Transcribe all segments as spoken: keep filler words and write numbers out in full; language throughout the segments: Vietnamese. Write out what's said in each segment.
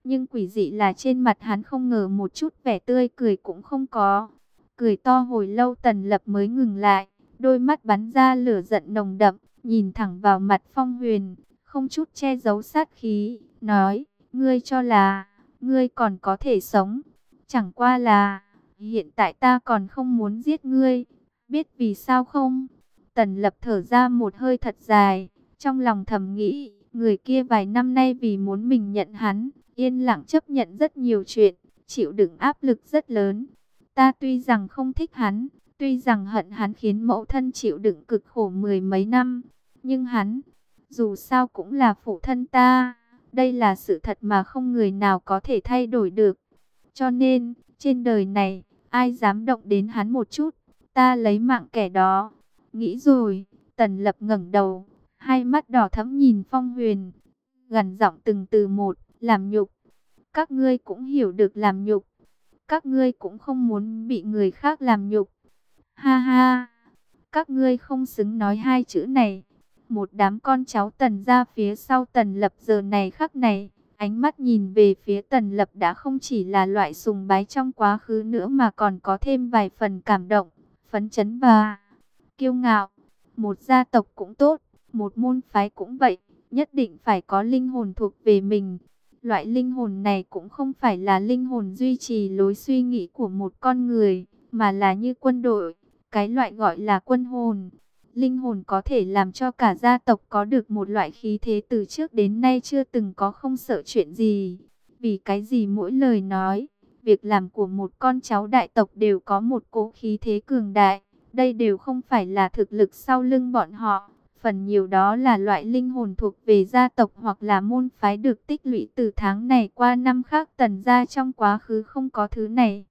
Nhưng quỷ dị là trên mặt hắn không ngờ một chút vẻ tươi cười cũng không có. Cười to hồi lâu Tần Lập mới ngừng lại, đôi mắt bắn ra lửa giận nồng đậm, nhìn thẳng vào mặt Phong Huyền, không chút che giấu sát khí, nói, ngươi cho là, ngươi còn có thể sống. Chẳng qua là, hiện tại ta còn không muốn giết ngươi, biết vì sao không? Tần Lập thở ra một hơi thật dài, trong lòng thầm nghĩ, người kia vài năm nay vì muốn mình nhận hắn, yên lặng chấp nhận rất nhiều chuyện, chịu đựng áp lực rất lớn. Ta tuy rằng không thích hắn, tuy rằng hận hắn khiến mẫu thân chịu đựng cực khổ mười mấy năm, nhưng hắn, dù sao cũng là phụ thân ta. Đây là sự thật mà không người nào có thể thay đổi được. Cho nên, trên đời này, ai dám động đến hắn một chút, ta lấy mạng kẻ đó. Nghĩ rồi, Tần Lập ngẩng đầu, hai mắt đỏ thẫm nhìn Phong Huyền, gằn giọng từng từ một, làm nhục. Các ngươi cũng hiểu được làm nhục. Các ngươi cũng không muốn bị người khác làm nhục. Ha ha, các ngươi không xứng nói hai chữ này. Một đám con cháu Tần ra phía sau Tần Lập giờ này khắc này, ánh mắt nhìn về phía Tần Lập đã không chỉ là loại sùng bái trong quá khứ nữa mà còn có thêm vài phần cảm động, phấn chấn và kiêu ngạo. Một gia tộc cũng tốt, một môn phái cũng vậy, nhất định phải có linh hồn thuộc về mình. Loại linh hồn này cũng không phải là linh hồn duy trì lối suy nghĩ của một con người, mà là như quân đội, cái loại gọi là quân hồn. Linh hồn có thể làm cho cả gia tộc có được một loại khí thế từ trước đến nay chưa từng có, không sợ chuyện gì. Vì cái gì mỗi lời nói, việc làm của một con cháu đại tộc đều có một cỗ khí thế cường đại. Đây đều không phải là thực lực sau lưng bọn họ, phần nhiều đó là loại linh hồn thuộc về gia tộc hoặc là môn phái được tích lũy từ tháng này qua năm khác. Tần gia trong quá khứ không có thứ này.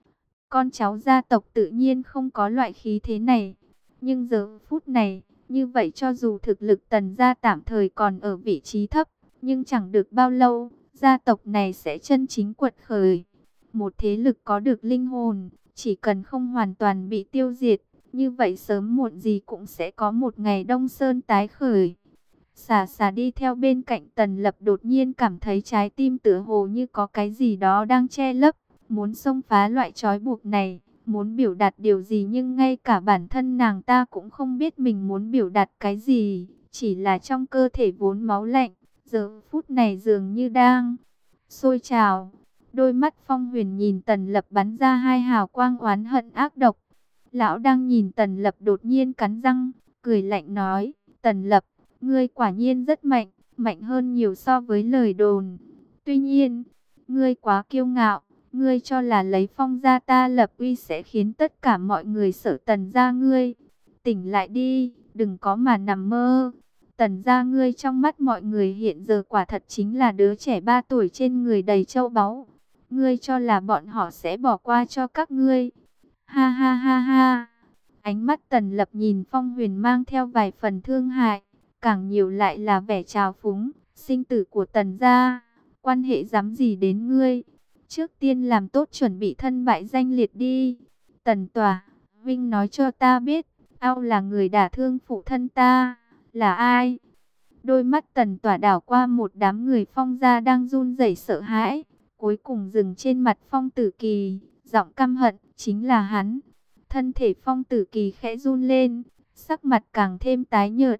Con cháu gia tộc tự nhiên không có loại khí thế này. Nhưng giờ phút này, như vậy cho dù thực lực Tần gia tạm thời còn ở vị trí thấp, nhưng chẳng được bao lâu, gia tộc này sẽ chân chính quật khởi. Một thế lực có được linh hồn, chỉ cần không hoàn toàn bị tiêu diệt, như vậy sớm muộn gì cũng sẽ có một ngày Đông Sơn tái khởi. Xà xà đi theo bên cạnh Tần Lập đột nhiên cảm thấy trái tim tựa hồ như có cái gì đó đang che lấp, muốn xông phá loại trói buộc này, muốn biểu đạt điều gì nhưng ngay cả bản thân nàng ta cũng không biết mình muốn biểu đạt cái gì, chỉ là trong cơ thể vốn máu lạnh, giờ phút này dường như đang sôi trào. Đôi mắt Phong Huyền nhìn Tần Lập bắn ra hai hào quang oán hận ác độc. Lão đang nhìn Tần Lập đột nhiên cắn răng, cười lạnh nói, Tần Lập, ngươi quả nhiên rất mạnh, mạnh hơn nhiều so với lời đồn. Tuy nhiên, ngươi quá kiêu ngạo, ngươi cho là lấy Phong gia ta lập uy sẽ khiến tất cả mọi người sợ Tần gia ngươi. Tỉnh lại đi, đừng có mà nằm mơ. Tần gia ngươi trong mắt mọi người hiện giờ quả thật chính là đứa trẻ ba tuổi trên người đầy châu báu. Ngươi cho là bọn họ sẽ bỏ qua cho các ngươi. Ha ha ha ha. Ánh mắt Tần Lập nhìn Phong Huyền mang theo vài phần thương hại, càng nhiều lại là vẻ trào phúng. Sinh tử của Tần gia, quan hệ dám gì đến ngươi? Trước tiên làm tốt chuẩn bị thân bại danh liệt đi. Tần Tòa, Vinh nói cho ta biết, ao là người đả thương phụ thân ta, là ai? Đôi mắt Tần Tòa đảo qua một đám người Phong gia đang run rẩy sợ hãi, cuối cùng dừng trên mặt Phong Tử Kỳ, giọng căm hận, chính là hắn. Thân thể Phong Tử Kỳ khẽ run lên, sắc mặt càng thêm tái nhợt.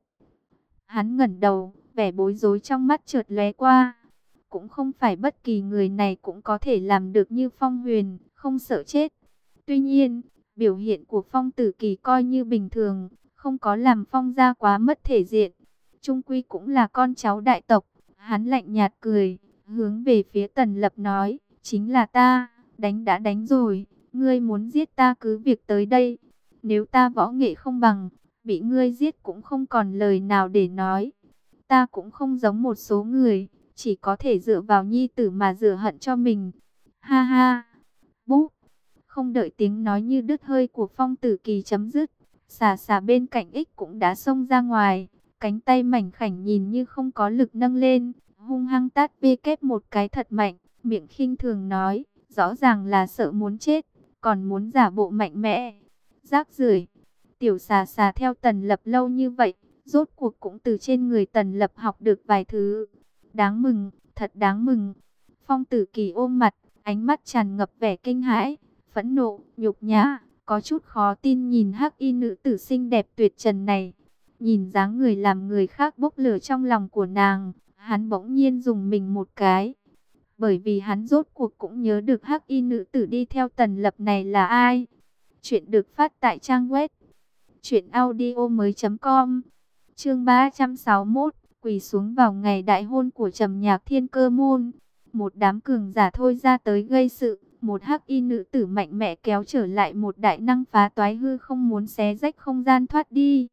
Hắn ngẩng đầu, vẻ bối rối trong mắt chợt lóe qua. Cũng không phải bất kỳ người này cũng có thể làm được như Phong Huyền, không sợ chết. Tuy nhiên, biểu hiện của Phong Tử Kỳ coi như bình thường, không có làm Phong gia quá mất thể diện. Trung quy cũng là con cháu đại tộc. Hắn lạnh nhạt cười, hướng về phía Tần Lập nói, chính là ta, đánh đã đánh rồi, ngươi muốn giết ta cứ việc tới đây. Nếu ta võ nghệ không bằng, bị ngươi giết cũng không còn lời nào để nói. Ta cũng không giống một số người, chỉ có thể dựa vào nhi tử mà rửa hận cho mình. Ha ha. Búp. Không đợi tiếng nói như đứt hơi của Phong Tử Kỳ chấm dứt, xà xà bên cạnh ích cũng đã xông ra ngoài, cánh tay mảnh khảnh nhìn như không có lực nâng lên, hung hăng tát bê kép một cái thật mạnh, miệng khinh thường nói, rõ ràng là sợ muốn chết, còn muốn giả bộ mạnh mẽ. Rác rưởi. Tiểu xà xà theo Tần Lập lâu như vậy, rốt cuộc cũng từ trên người Tần Lập học được vài thứ. Đáng mừng, thật đáng mừng. Phong Tử Kỳ ôm mặt, ánh mắt tràn ngập vẻ kinh hãi, phẫn nộ, nhục nhã, có chút khó tin nhìn hắc y nữ tử xinh đẹp tuyệt trần này. Nhìn dáng người làm người khác bốc lửa trong lòng của nàng, hắn bỗng nhiên dùng mình một cái. Bởi vì hắn rốt cuộc cũng nhớ được hắc y nữ tử đi theo Tần Lập này là ai. Chuyện được phát tại trang web truyện audio mới chấm com. Chương ba trăm sáu mươi mốt, quỳ xuống vào ngày đại hôn của Trầm Nhạc Thiên Cơ môn. Một đám cường giả thôi ra tới gây sự, một hắc y nữ tử mạnh mẽ kéo trở lại một đại năng phá toái hư không muốn xé rách không gian thoát đi.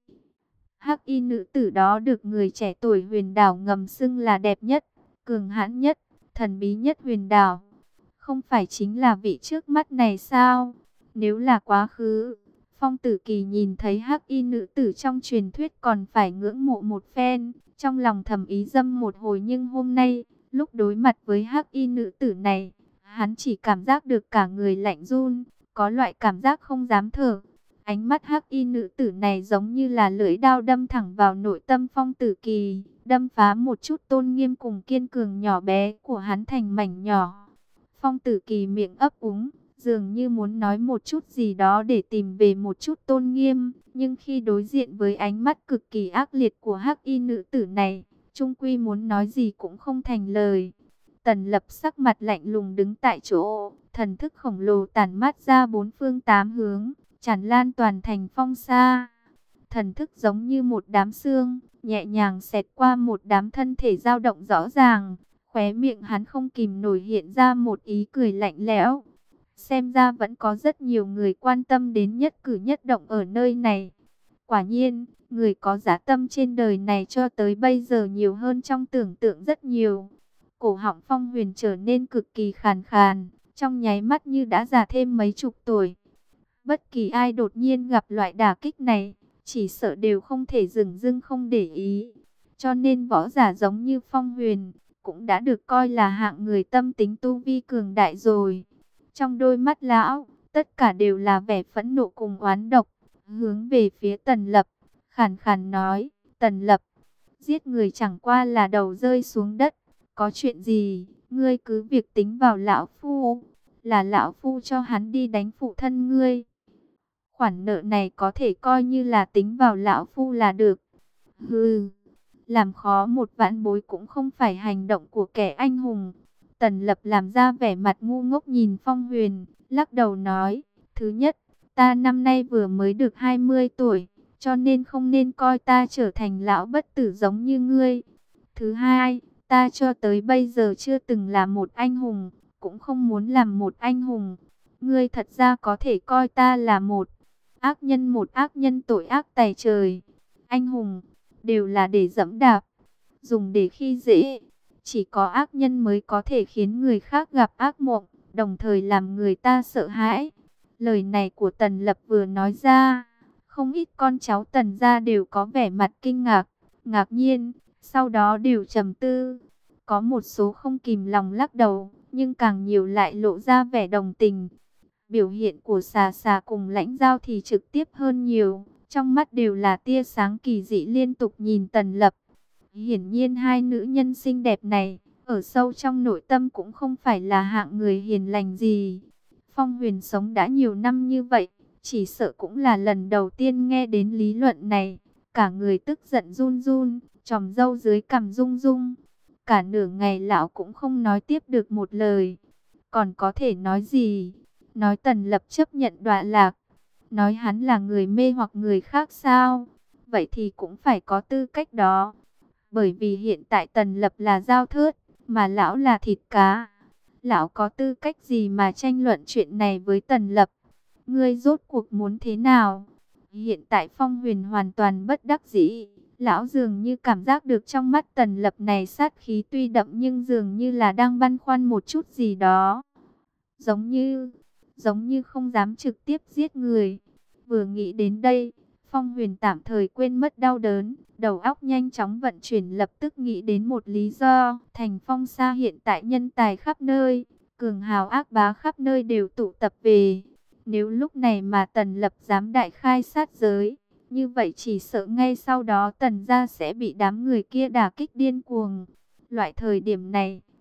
Hắc y nữ tử đó được người trẻ tuổi Huyền Đảo ngầm xưng là đẹp nhất, cường hãn nhất, thần bí nhất Huyền Đảo. Không phải chính là vị trước mắt này sao? Nếu là quá khứ, Phong Tử Kỳ nhìn thấy hắc y nữ tử trong truyền thuyết còn phải ngưỡng mộ một phen, trong lòng thầm ý dâm một hồi, nhưng hôm nay, lúc đối mặt với hắc y nữ tử này, hắn chỉ cảm giác được cả người lạnh run, có loại cảm giác không dám thở. Ánh mắt hắc y nữ tử này giống như là lưỡi dao đâm thẳng vào nội tâm Phong Tử Kỳ, đâm phá một chút tôn nghiêm cùng kiên cường nhỏ bé của hắn thành mảnh nhỏ. Phong Tử Kỳ miệng ấp úng, dường như muốn nói một chút gì đó để tìm về một chút tôn nghiêm, nhưng khi đối diện với ánh mắt cực kỳ ác liệt của hắc y nữ tử này, chung quy muốn nói gì cũng không thành lời. Tần Lập sắc mặt lạnh lùng đứng tại chỗ, thần thức khổng lồ tản mát ra bốn phương tám hướng, tràn lan toàn thành phong sa. Thần thức giống như một đám xương, nhẹ nhàng xẹt qua một đám thân thể dao động rõ ràng. Khóe miệng hắn không kìm nổi hiện ra một ý cười lạnh lẽo. Xem ra vẫn có rất nhiều người quan tâm đến nhất cử nhất động ở nơi này. Quả nhiên, người có giá tâm trên đời này cho tới bây giờ nhiều hơn trong tưởng tượng rất nhiều. Cổ họng Phong Huyền trở nên cực kỳ khàn khàn, trong nháy mắt như đã già thêm mấy chục tuổi. Bất kỳ ai đột nhiên gặp loại đả kích này, chỉ sợ đều không thể dừng dưng không để ý. Cho nên võ giả giống như Phong Huyền, cũng đã được coi là hạng người tâm tính tu vi cường đại rồi. Trong đôi mắt lão, tất cả đều là vẻ phẫn nộ cùng oán độc, hướng về phía Tần Lập, khàn khàn nói, Tần Lập, giết người chẳng qua là đầu rơi xuống đất, có chuyện gì, ngươi cứ việc tính vào lão phu, là lão phu cho hắn đi đánh phụ thân ngươi. Khoản nợ này có thể coi như là tính vào lão phu là được. Hừ, làm khó một vãn bối cũng không phải hành động của kẻ anh hùng. Tần Lập làm ra vẻ mặt ngu ngốc nhìn Phong Huyền, lắc đầu nói, thứ nhất, ta năm nay vừa mới được hai mươi tuổi, cho nên không nên coi ta trở thành lão bất tử giống như ngươi. Thứ hai, ta cho tới bây giờ chưa từng là một anh hùng, cũng không muốn làm một anh hùng. Ngươi thật ra có thể coi ta là một ác nhân, một ác nhân tội ác tày trời. Anh hùng đều là để dẫm đạp, dùng để khi dễ. Chỉ có ác nhân mới có thể khiến người khác gặp ác mộng, đồng thời làm người ta sợ hãi. Lời này của Tần Lập vừa nói ra, không ít con cháu Tần gia đều có vẻ mặt kinh ngạc, ngạc nhiên, sau đó đều trầm tư. Có một số không kìm lòng lắc đầu, nhưng càng nhiều lại lộ ra vẻ đồng tình. Biểu hiện của Xà Xà cùng Lãnh Giao thì trực tiếp hơn nhiều, trong mắt đều là tia sáng kỳ dị liên tục nhìn Tần Lập. Hiển nhiên hai nữ nhân xinh đẹp này, ở sâu trong nội tâm cũng không phải là hạng người hiền lành gì. Phong Huyền sống đã nhiều năm như vậy, chỉ sợ cũng là lần đầu tiên nghe đến lý luận này. Cả người tức giận run run, chòm râu dưới cằm rung rung. Cả nửa ngày lão cũng không nói tiếp được một lời. Còn có thể nói gì? Nói Tần Lập chấp nhận đọa lạc, nói hắn là người mê hoặc người khác sao? Vậy thì cũng phải có tư cách đó. Bởi vì hiện tại Tần Lập là dao thớt, mà lão là thịt cá. Lão có tư cách gì mà tranh luận chuyện này với Tần Lập? Ngươi rốt cuộc muốn thế nào? Hiện tại Phong Huyền hoàn toàn bất đắc dĩ. Lão dường như cảm giác được trong mắt Tần Lập này sát khí tuy đậm, nhưng dường như là đang băn khoăn một chút gì đó. Giống như, giống như không dám trực tiếp giết người. Vừa nghĩ đến đây, Phong Huyền tạm thời quên mất đau đớn, đầu óc nhanh chóng vận chuyển, lập tức nghĩ đến một lý do. Thành Phong Sa hiện tại nhân tài khắp nơi, cường hào ác bá khắp nơi đều tụ tập về. Nếu lúc này mà Tần Lập dám đại khai sát giới, như vậy chỉ sợ ngay sau đó Tần gia sẽ bị đám người kia đả kích điên cuồng. Loại thời điểm này,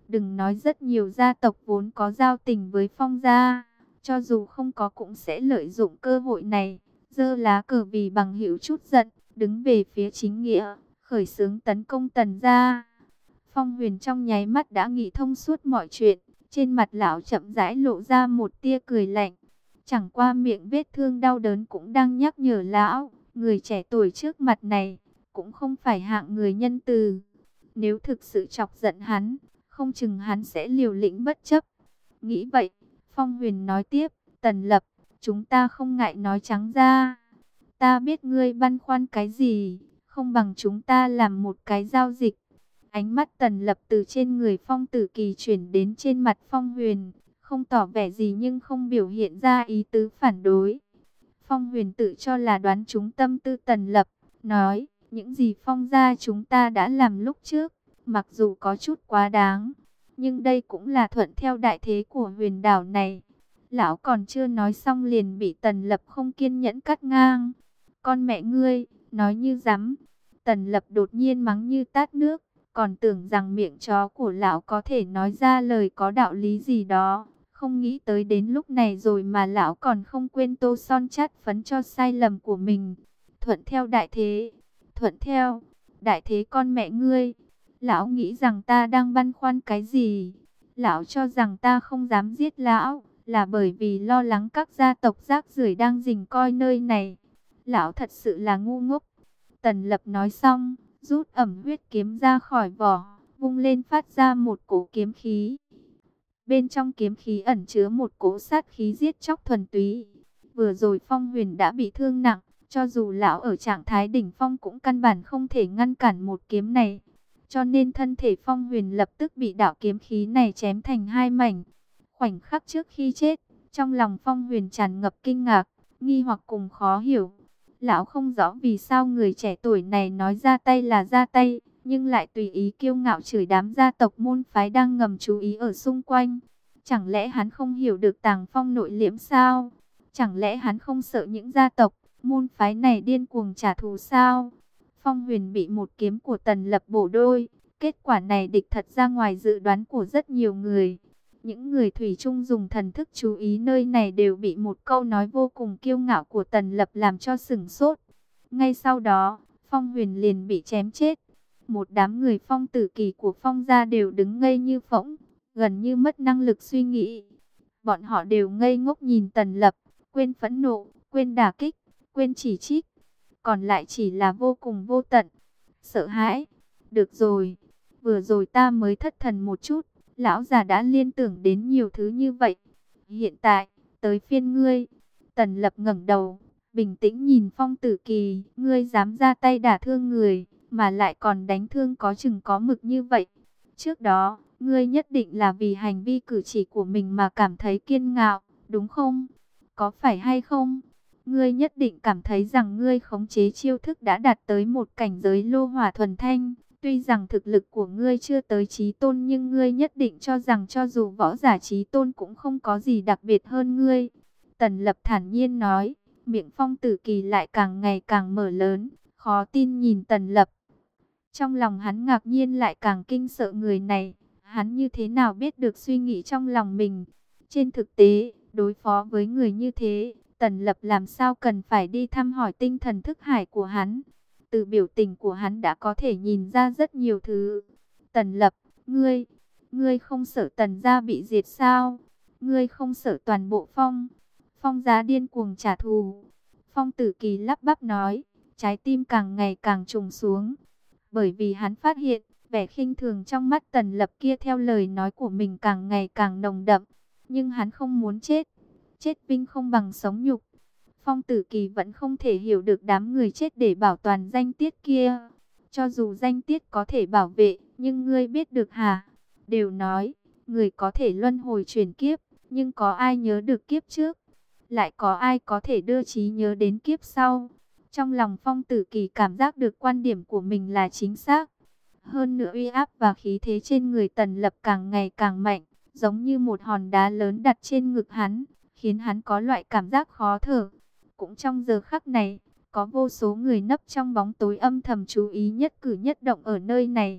Đừng nói rất nhiều gia tộc vốn có giao tình với Phong gia, cho dù không có cũng sẽ lợi dụng cơ hội này, giơ lá cờ vì bằng hữu chút giận, đứng về phía chính nghĩa, khởi xướng tấn công Tần gia. Phong Huyền trong nháy mắt đã nghĩ thông suốt mọi chuyện, trên mặt lão chậm rãi lộ ra một tia cười lạnh. Chẳng qua miệng vết thương đau đớn cũng đang nhắc nhở lão, người trẻ tuổi trước mặt này cũng không phải hạng người nhân từ. Nếu thực sự chọc giận hắn, không chừng hắn sẽ liều lĩnh bất chấp. Nghĩ vậy, Phong Huyền nói tiếp, Tần Lập, chúng ta không ngại nói trắng ra. Ta biết ngươi băn khoăn cái gì, không bằng chúng ta làm một cái giao dịch. Ánh mắt Tần Lập từ trên người Phong Tử Kỳ chuyển đến trên mặt Phong Huyền, không tỏ vẻ gì nhưng không biểu hiện ra ý tứ phản đối. Phong Huyền tự cho là đoán trúng tâm tư Tần Lập, nói, những gì Phong gia chúng ta đã làm lúc trước, mặc dù có chút quá đáng, nhưng đây cũng là thuận theo đại thế của huyền đảo này. Lão còn chưa nói xong liền bị Tần Lập không kiên nhẫn cắt ngang. Con mẹ ngươi, nói như rắm. Tần Lập đột nhiên mắng như tát nước, còn tưởng rằng miệng chó của lão có thể nói ra lời có đạo lý gì đó. Không nghĩ tới đến lúc này rồi mà lão còn không quên tô son chát phấn cho sai lầm của mình. Thuận theo đại thế, thuận theo, đại thế con mẹ ngươi. Lão nghĩ rằng ta đang băn khoăn cái gì? Lão cho rằng ta không dám giết lão, là bởi vì lo lắng các gia tộc rác rưởi đang rình coi nơi này. Lão thật sự là ngu ngốc. Tần Lập nói xong, rút ẩm huyết kiếm ra khỏi vỏ, vung lên phát ra một cỗ kiếm khí. Bên trong kiếm khí ẩn chứa một cỗ sát khí giết chóc thuần túy. Vừa rồi Phong Huyền đã bị thương nặng, cho dù lão ở trạng thái đỉnh phong cũng căn bản không thể ngăn cản một kiếm này. Cho nên thân thể Phong Huyền lập tức bị đạo kiếm khí này chém thành hai mảnh. Khoảnh khắc trước khi chết, trong lòng Phong Huyền tràn ngập kinh ngạc, nghi hoặc cùng khó hiểu. Lão không rõ vì sao người trẻ tuổi này nói ra tay là ra tay, nhưng lại tùy ý kiêu ngạo chửi đám gia tộc môn phái đang ngầm chú ý ở xung quanh. Chẳng lẽ hắn không hiểu được tàng phong nội liễm sao? Chẳng lẽ hắn không sợ những gia tộc, môn phái này điên cuồng trả thù sao? Phong Huyền bị một kiếm của Tần Lập bổ đôi. Kết quả này địch thật ra ngoài dự đoán của rất nhiều người. Những người thủy chung dùng thần thức chú ý nơi này đều bị một câu nói vô cùng kiêu ngạo của Tần Lập làm cho sửng sốt. Ngay sau đó, Phong Huyền liền bị chém chết. Một đám người Phong Tử Kỳ của Phong gia đều đứng ngây như phỗng, gần như mất năng lực suy nghĩ. Bọn họ đều ngây ngốc nhìn Tần Lập, quên phẫn nộ, quên đả kích, quên chỉ trích. Còn lại chỉ là vô cùng vô tận, sợ hãi. Được rồi, vừa rồi ta mới thất thần một chút, lão già đã liên tưởng đến nhiều thứ như vậy. Hiện tại, tới phiên ngươi. Tần Lập ngẩng đầu, bình tĩnh nhìn Phong Tử Kỳ, ngươi dám ra tay đả thương người, mà lại còn đánh thương có chừng có mực như vậy. Trước đó, ngươi nhất định là vì hành vi cử chỉ của mình mà cảm thấy kiêu ngạo, đúng không? Có phải hay không? Ngươi nhất định cảm thấy rằng ngươi khống chế chiêu thức đã đạt tới một cảnh giới lô hỏa thuần thanh. Tuy rằng thực lực của ngươi chưa tới chí tôn nhưng ngươi nhất định cho rằng cho dù võ giả chí tôn cũng không có gì đặc biệt hơn ngươi. Tần Lập thản nhiên nói, miệng Phong Tử Kỳ lại càng ngày càng mở lớn, khó tin nhìn Tần Lập. Trong lòng hắn ngạc nhiên lại càng kinh sợ người này, hắn như thế nào biết được suy nghĩ trong lòng mình. Trên thực tế, đối phó với người như thế, Tần Lập làm sao cần phải đi thăm hỏi tinh thần thức hải của hắn. Từ biểu tình của hắn đã có thể nhìn ra rất nhiều thứ. Tần Lập, ngươi, ngươi không sợ Tần gia bị diệt sao? Ngươi không sợ toàn bộ Phong, Phong gia điên cuồng trả thù? Phong Tử Kỳ lắp bắp nói, trái tim càng ngày càng trùng xuống. Bởi vì hắn phát hiện, vẻ khinh thường trong mắt Tần Lập kia theo lời nói của mình càng ngày càng nồng đậm. Nhưng hắn không muốn chết. Chết vinh không bằng sống nhục. Phong Tử Kỳ vẫn không thể hiểu được đám người chết để bảo toàn danh tiết kia. Cho dù danh tiết có thể bảo vệ, nhưng ngươi biết được hả? Đều nói, người có thể luân hồi chuyển kiếp, nhưng có ai nhớ được kiếp trước? Lại có ai có thể đưa trí nhớ đến kiếp sau? Trong lòng Phong Tử Kỳ cảm giác được quan điểm của mình là chính xác. Hơn nữa uy áp và khí thế trên người Tần Lập càng ngày càng mạnh, giống như một hòn đá lớn đặt trên ngực hắn, khiến hắn có loại cảm giác khó thở. Cũng trong giờ khắc này, có vô số người nấp trong bóng tối âm thầm chú ý nhất cử nhất động ở nơi này.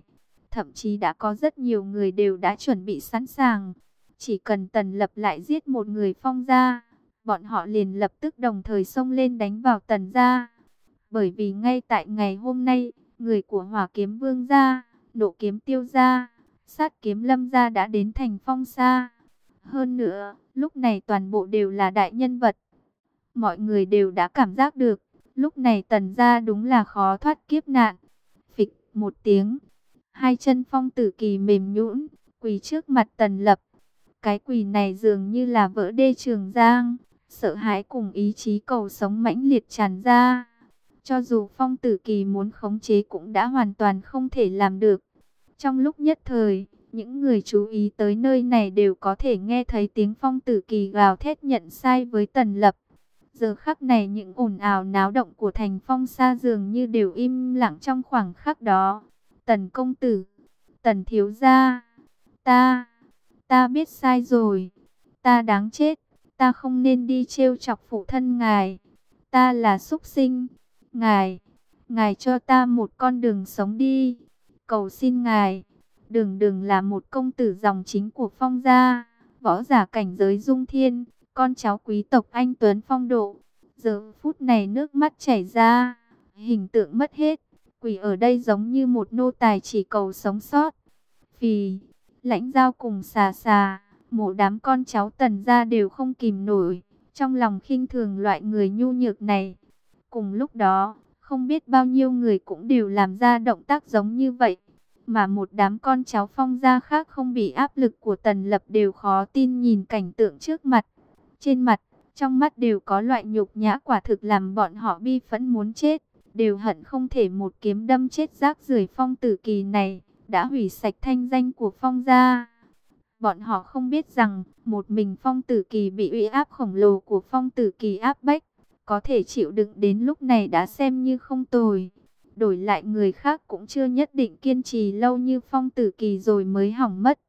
thậm chí đã có rất nhiều người đều đã chuẩn bị sẵn sàng. Chỉ cần Tần Lập lại giết một người Phong gia, bọn họ liền lập tức đồng thời xông lên đánh vào Tần gia. Bởi vì ngay tại ngày hôm nay, người của Hỏa Kiếm Vương gia, Nộ Kiếm Tiêu gia, Sát Kiếm Lâm gia đã đến thành Phong Sa. Hơn nữa, lúc này toàn bộ đều là đại nhân vật. Mọi người đều đã cảm giác được, lúc này Tần gia đúng là khó thoát kiếp nạn. Phịch một tiếng, hai chân Phong Tử Kỳ mềm nhũn, quỳ trước mặt Tần Lập. Cái quỳ này dường như là vỡ đê Trường Giang, sợ hãi cùng ý chí cầu sống mãnh liệt tràn ra. Cho dù Phong Tử Kỳ muốn khống chế cũng đã hoàn toàn không thể làm được. Trong lúc nhất thời, những người chú ý tới nơi này đều có thể nghe thấy tiếng Phong Tử Kỳ gào thét nhận sai với Tần Lập. Giờ khắc này những ồn ào náo động của thành Phong Sa dường như đều im lặng trong khoảng khắc đó. Tần công tử, Tần thiếu gia, ta, ta biết sai rồi, ta đáng chết, ta không nên đi trêu chọc phụ thân ngài, ta là súc sinh, ngài, ngài cho ta một con đường sống đi, cầu xin ngài, đừng đừng là một công tử dòng chính của Phong gia, võ giả cảnh giới dung thiên, con cháu quý tộc anh tuấn phong độ. Giờ phút này nước mắt chảy ra, hình tượng mất hết, quỷ ở đây giống như một nô tài chỉ cầu sống sót. Phì, Lãnh Giao cùng Xà Xà, một đám con cháu Tần gia đều không kìm nổi, trong lòng khinh thường loại người nhu nhược này. Cùng lúc đó, không biết bao nhiêu người cũng đều làm ra động tác giống như vậy, mà một đám con cháu Phong gia khác không bị áp lực của Tần Lập đều khó tin nhìn cảnh tượng trước mặt. Trên mặt, trong mắt đều có loại nhục nhã, quả thực làm bọn họ bi phẫn muốn chết, đều hận không thể một kiếm đâm chết rác rưởi Phong Tử Kỳ này, đã hủy sạch thanh danh của Phong gia. Bọn họ không biết rằng, một mình Phong Tử Kỳ bị uy áp khổng lồ của Phong Tử Kỳ áp bách, có thể chịu đựng đến lúc này đã xem như không tồi. Đổi lại người khác cũng chưa nhất định kiên trì lâu như Phong Tử Kỳ rồi mới hỏng mất.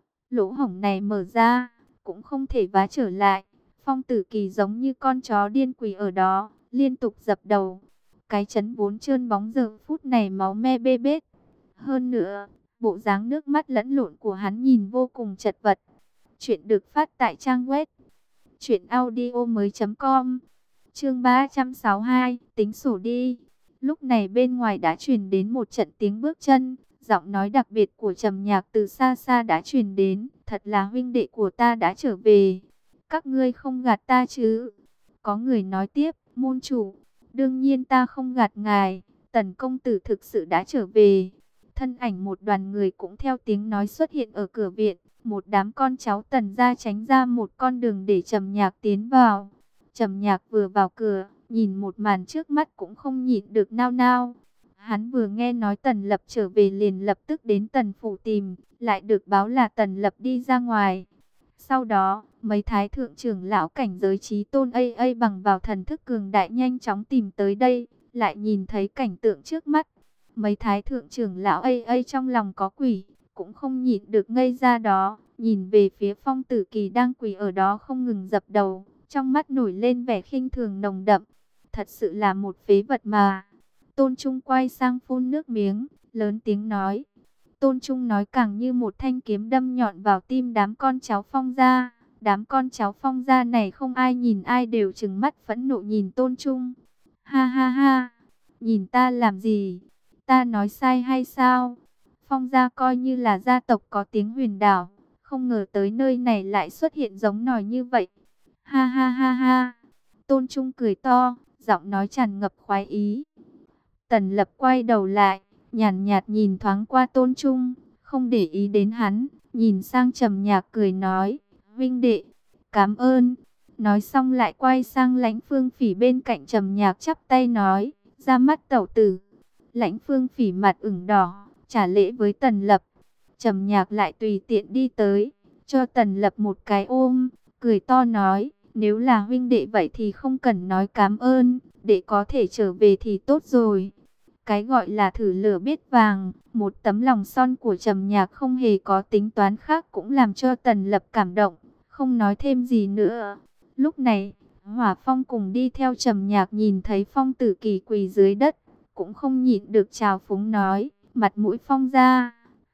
Lỗ hổng này mở ra, cũng không thể vá trở lại. Phong Tử Kỳ giống như con chó điên quỳ ở đó, liên tục dập đầu. Cái chấn vốn trơn bóng giờ phút này máu me bê bết. Hơn nữa, bộ dáng nước mắt lẫn lộn của hắn nhìn vô cùng chật vật. Chuyện được phát tại trang web truyện audio mới chấm com. Chương ba trăm sáu mươi hai, tính sổ đi. Lúc này bên ngoài đã truyền đến một trận tiếng bước chân, giọng nói đặc biệt của Trầm Nhạc từ xa xa đã truyền đến, thật là huynh đệ của ta đã trở về. Các ngươi không gạt ta chứ? Có người nói tiếp, môn chủ, đương nhiên ta không gạt ngài, Tần công tử thực sự đã trở về. Thân ảnh một đoàn người cũng theo tiếng nói xuất hiện ở cửa viện, một đám con cháu Tần gia tránh ra một con đường để Trầm Nhạc tiến vào. Trầm Nhạc vừa vào cửa, nhìn một màn trước mắt cũng không nhịn được nao nao. Hắn vừa nghe nói Tần Lập trở về liền lập tức đến Tần phủ tìm, lại được báo là Tần Lập đi ra ngoài. Sau đó, mấy thái thượng trưởng lão cảnh giới chí tôn A A bằng vào thần thức cường đại nhanh chóng tìm tới đây, lại nhìn thấy cảnh tượng trước mắt. Mấy thái thượng trưởng lão A A trong lòng có quỷ, cũng không nhịn được ngây ra đó, nhìn về phía Phong Tử Kỳ đang quỳ ở đó không ngừng dập đầu, trong mắt nổi lên vẻ khinh thường nồng đậm. Thật sự là một phế vật mà. Tôn Trung quay sang phun nước miếng, lớn tiếng nói. Tôn Trung nói càng như một thanh kiếm đâm nhọn vào tim đám con cháu Phong gia. Đám con cháu Phong gia này không ai nhìn ai đều trừng mắt phẫn nộ nhìn Tôn Trung. Ha ha ha, nhìn ta làm gì? Ta nói sai hay sao? Phong gia coi như là gia tộc có tiếng huyền đảo, không ngờ tới nơi này lại xuất hiện giống nòi như vậy. Ha ha ha ha. Tôn Trung cười to, giọng nói tràn ngập khoái ý. Tần Lập quay đầu lại, nhàn nhạt, nhạt nhìn thoáng qua Tôn Trung, không để ý đến hắn, nhìn sang Trầm Nhạc cười nói, huynh đệ, cảm ơn. Nói xong lại quay sang Lãnh Phương Phỉ bên cạnh Trầm Nhạc chắp tay nói, ra mắt tẩu tử. Lãnh Phương Phỉ mặt ửng đỏ, trả lễ với Tần Lập. Trầm Nhạc lại tùy tiện đi tới, cho Tần Lập một cái ôm, cười to nói, nếu là huynh đệ vậy thì không cần nói cảm ơn, để có thể trở về thì tốt rồi. Cái gọi là thử lửa biết vàng, một tấm lòng son của Trầm Nhạc không hề có tính toán khác cũng làm cho Tần Lập cảm động, không nói thêm gì nữa. Lúc này, Hỏa Phong cùng đi theo Trầm Nhạc nhìn thấy Phong Tử Kỳ quỳ dưới đất, cũng không nhịn được trào phúng nói, mặt mũi Phong gia,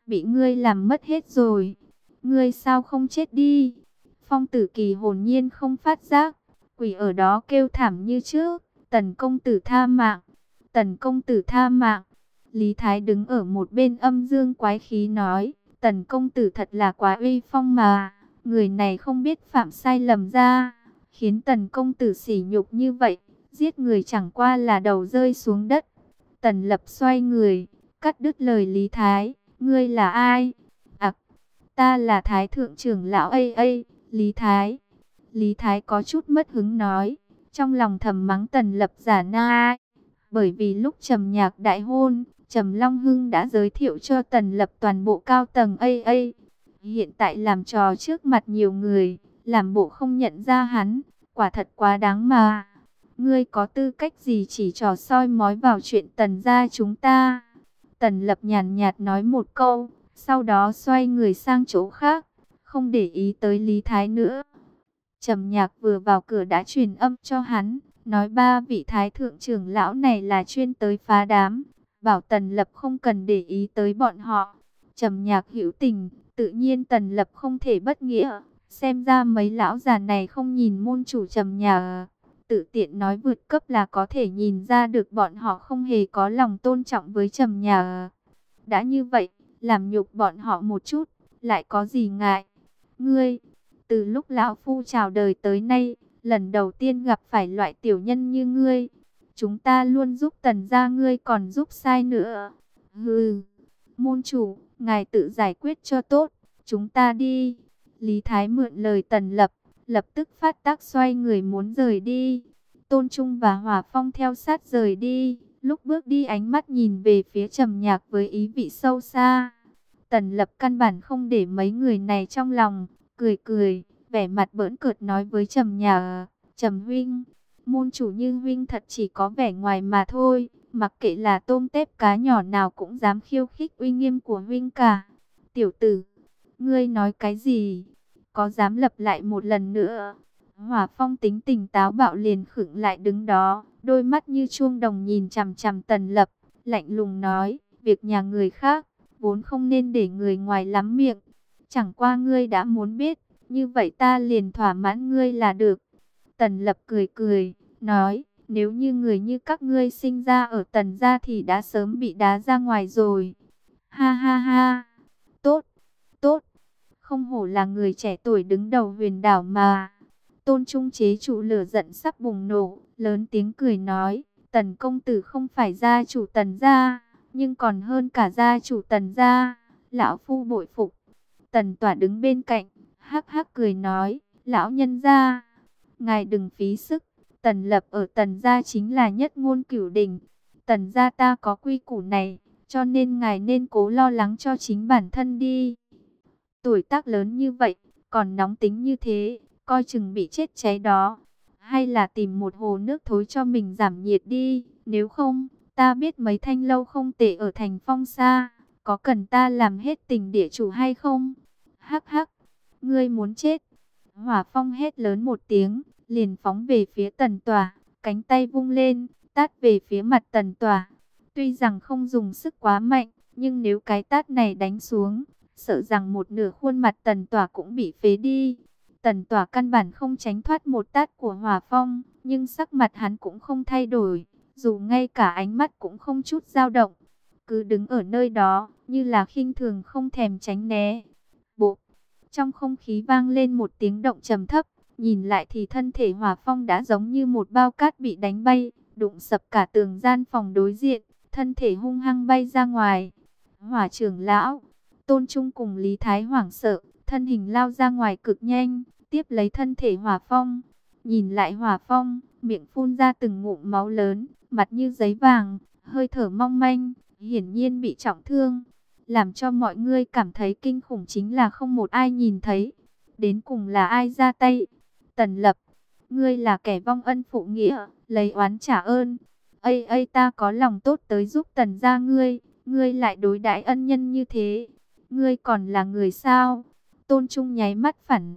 bị ngươi làm mất hết rồi. Ngươi sao không chết đi? Phong Tử Kỳ hồn nhiên không phát giác, quỳ ở đó kêu thảm như trước. Tần công tử tha mạng, Tần công tử tha mạng. Lý Thái đứng ở một bên âm dương quái khí nói, Tần công tử thật là quá uy phong mà, người này không biết phạm sai lầm ra, khiến Tần công tử sỉ nhục như vậy, giết người chẳng qua là đầu rơi xuống đất. Tần Lập xoay người, cắt đứt lời Lý Thái, ngươi là ai? À, ta là Thái thượng trưởng lão A A, Lý Thái. Lý Thái có chút mất hứng nói, trong lòng thầm mắng Tần Lập giả na. Bởi vì lúc Trầm Nhạc đại hôn, Trầm Long Hưng đã giới thiệu cho Tần Lập toàn bộ cao tầng A A. Hiện tại làm trò trước mặt nhiều người, làm bộ không nhận ra hắn, quả thật quá đáng mà. Ngươi có tư cách gì chỉ trò soi mói vào chuyện Tần gia chúng ta? Tần Lập nhàn nhạt nói một câu, sau đó xoay người sang chỗ khác, không để ý tới Lý Thái nữa. Trầm Nhạc vừa vào cửa đã truyền âm cho hắn, nói ba vị thái thượng trưởng lão này là chuyên tới phá đám, bảo Tần Lập không cần để ý tới bọn họ. Trầm Nhạc hữu tình, tự nhiên Tần Lập không thể bất nghĩa, xem ra mấy lão già này không nhìn môn chủ Trầm Nhạc, tự tiện nói vượt cấp là có thể nhìn ra được bọn họ không hề có lòng tôn trọng với Trầm Nhạc. Đã như vậy, làm nhục bọn họ một chút, lại có gì ngại? Ngươi, từ lúc lão phu chào đời tới nay, lần đầu tiên gặp phải loại tiểu nhân như ngươi. Chúng ta luôn giúp Tần gia, ngươi còn giúp sai nữa. Hừ, môn chủ, ngài tự giải quyết cho tốt, chúng ta đi. Lý Thái mượn lời Tần Lập, lập tức phát tác xoay người muốn rời đi. Tôn Trung và Hỏa Phong theo sát rời đi, lúc bước đi ánh mắt nhìn về phía Trầm Nhạc với ý vị sâu xa. Tần Lập căn bản không để mấy người này trong lòng, cười cười, vẻ mặt bỡn cợt nói với Trầm Nhạc, Trầm huynh, môn chủ như huynh thật chỉ có vẻ ngoài mà thôi, mặc kệ là tôm tép cá nhỏ nào cũng dám khiêu khích uy nghiêm của huynh cả. Tiểu tử, ngươi nói cái gì? Có dám lặp lại một lần nữa? Hỏa Phong tính tình táo bạo liền khựng lại đứng đó, đôi mắt như chuông đồng nhìn chằm chằm Tần Lập, lạnh lùng nói, việc nhà người khác, vốn không nên để người ngoài lắm miệng. Chẳng qua ngươi đã muốn biết, như vậy ta liền thỏa mãn ngươi là được. Tần Lập cười cười, nói, nếu như người như các ngươi sinh ra ở Tần gia thì đã sớm bị đá ra ngoài rồi. Ha ha ha, tốt, tốt, không hổ là người trẻ tuổi đứng đầu huyền đảo mà. Tôn Trung chế trụ lửa giận sắp bùng nổ, lớn tiếng cười nói, Tần công tử không phải gia chủ Tần gia, nhưng còn hơn cả gia chủ Tần gia, lão phu bội phục. Tần Tỏa đứng bên cạnh, hắc hắc cười nói, lão nhân gia, ngài đừng phí sức, Tần Lập ở Tần gia chính là nhất ngôn cửu đỉnh, Tần gia ta có quy củ này, cho nên ngài nên cố lo lắng cho chính bản thân đi. Tuổi tác lớn như vậy, còn nóng tính như thế, coi chừng bị chết cháy đó. Hay là tìm một hồ nước thối cho mình giảm nhiệt đi, nếu không, ta biết mấy thanh lâu không tệ ở thành Phong Sa, có cần ta làm hết tình địa chủ hay không? Hắc hắc, ngươi muốn chết. Hỏa Phong hét lớn một tiếng, liền phóng về phía Tần Tỏa, cánh tay vung lên, tát về phía mặt Tần Tỏa. Tuy rằng không dùng sức quá mạnh, nhưng nếu cái tát này đánh xuống, sợ rằng một nửa khuôn mặt Tần Tỏa cũng bị phế đi. Tần Tỏa căn bản không tránh thoát một tát của Hỏa Phong, nhưng sắc mặt hắn cũng không thay đổi, dù ngay cả ánh mắt cũng không chút dao động, cứ đứng ở nơi đó, như là khinh thường không thèm tránh né. Bộ, trong không khí vang lên một tiếng động trầm thấp, nhìn lại thì thân thể Hỏa Phong đã giống như một bao cát bị đánh bay, đụng sập cả tường gian phòng đối diện, thân thể hung hăng bay ra ngoài. Hỏa trưởng lão, Tôn Trung cùng Lý Thái hoảng sợ, thân hình lao ra ngoài cực nhanh, tiếp lấy thân thể Hỏa Phong. Nhìn lại Hỏa Phong, miệng phun ra từng ngụm máu lớn, mặt như giấy vàng, hơi thở mong manh, hiển nhiên bị trọng thương. Làm cho mọi người cảm thấy kinh khủng chính là không một ai nhìn thấy. Đến cùng là ai ra tay? Tần Lập, ngươi là kẻ vong ân phụ nghĩa, lấy oán trả ơn. Ây ây, ta có lòng tốt tới giúp Tần gia ngươi, ngươi lại đối đãi ân nhân như thế. Ngươi còn là người sao? Tôn Trung nháy mắt phản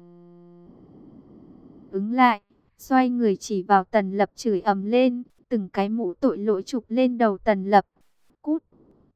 ứng lại, xoay người chỉ vào Tần Lập chửi ầm lên, từng cái mũ tội lỗi chụp lên đầu Tần Lập. Cút,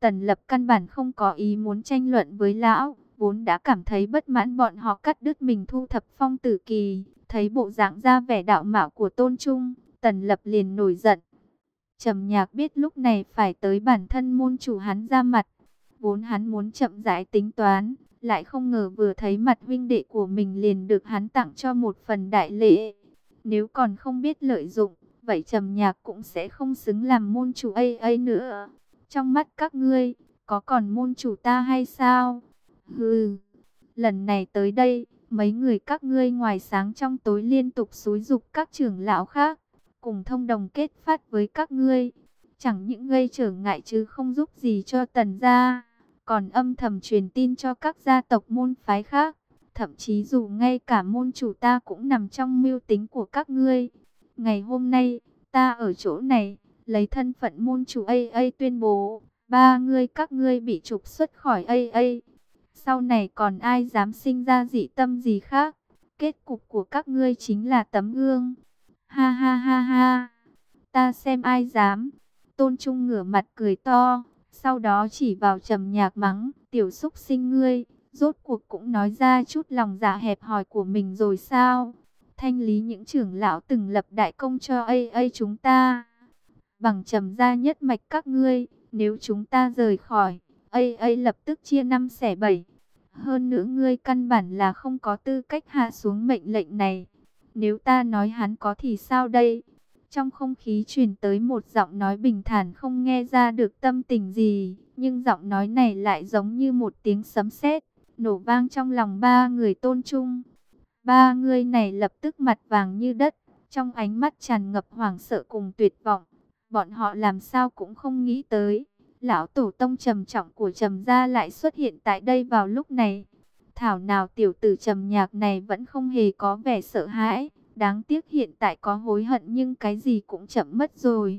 Tần Lập căn bản không có ý muốn tranh luận với lão, vốn đã cảm thấy bất mãn bọn họ cắt đứt mình thu thập Phong Tử Kỳ. Thấy bộ dạng ra vẻ đạo mạo của Tôn Trung, Tần Lập liền nổi giận. Trầm Nhạc biết lúc này phải tới bản thân môn chủ hắn ra mặt. Vốn hắn muốn chậm rãi tính toán, lại không ngờ vừa thấy mặt huynh đệ của mình liền được hắn tặng cho một phần đại lễ. Nếu còn không biết lợi dụng, vậy Trầm Nhạc cũng sẽ không xứng làm môn chủ ấy ấy nữa. Trong mắt các ngươi, có còn môn chủ ta hay sao? Hừ, lần này tới đây, mấy người các ngươi ngoài sáng trong tối liên tục xúi giục các trưởng lão khác, cùng thông đồng kết phát với các ngươi. Chẳng những gây trở ngại chứ không giúp gì cho Tần gia, còn âm thầm truyền tin cho các gia tộc môn phái khác. Thậm chí dù ngay cả môn chủ ta cũng nằm trong mưu tính của các ngươi. Ngày hôm nay, ta ở chỗ này, lấy thân phận môn chủ a a tuyên bố, ba ngươi các ngươi bị trục xuất khỏi a a. Sau này còn ai dám sinh ra dị tâm gì khác, kết cục của các ngươi chính là tấm gương. Ha ha ha ha, ta xem ai dám. Tôn Trung ngửa mặt cười to, sau đó chỉ vào Trầm Nhạc mắng, tiểu xúc sinh ngươi, rốt cuộc cũng nói ra chút lòng dạ hẹp hòi của mình rồi sao? Thanh lý những trưởng lão từng lập đại công cho a a chúng ta. Bằng Trầm gia nhất mạch các ngươi, nếu chúng ta rời khỏi, a a lập tức chia năm xẻ bảy. Hơn nữa ngươi căn bản là không có tư cách hạ xuống mệnh lệnh này. Nếu ta nói hắn có thì sao đây? Trong không khí truyền tới một giọng nói bình thản không nghe ra được tâm tình gì, nhưng giọng nói này lại giống như một tiếng sấm sét, nổ vang trong lòng ba người Tôn Trung. Ba người này lập tức mặt vàng như đất, trong ánh mắt tràn ngập hoảng sợ cùng tuyệt vọng. Bọn họ làm sao cũng không nghĩ tới, lão tổ tông trầm trọng của Trầm gia lại xuất hiện tại đây vào lúc này. Thảo nào tiểu tử Trầm Nhạc này vẫn không hề có vẻ sợ hãi. Đáng tiếc hiện tại có hối hận nhưng cái gì cũng chậm mất rồi.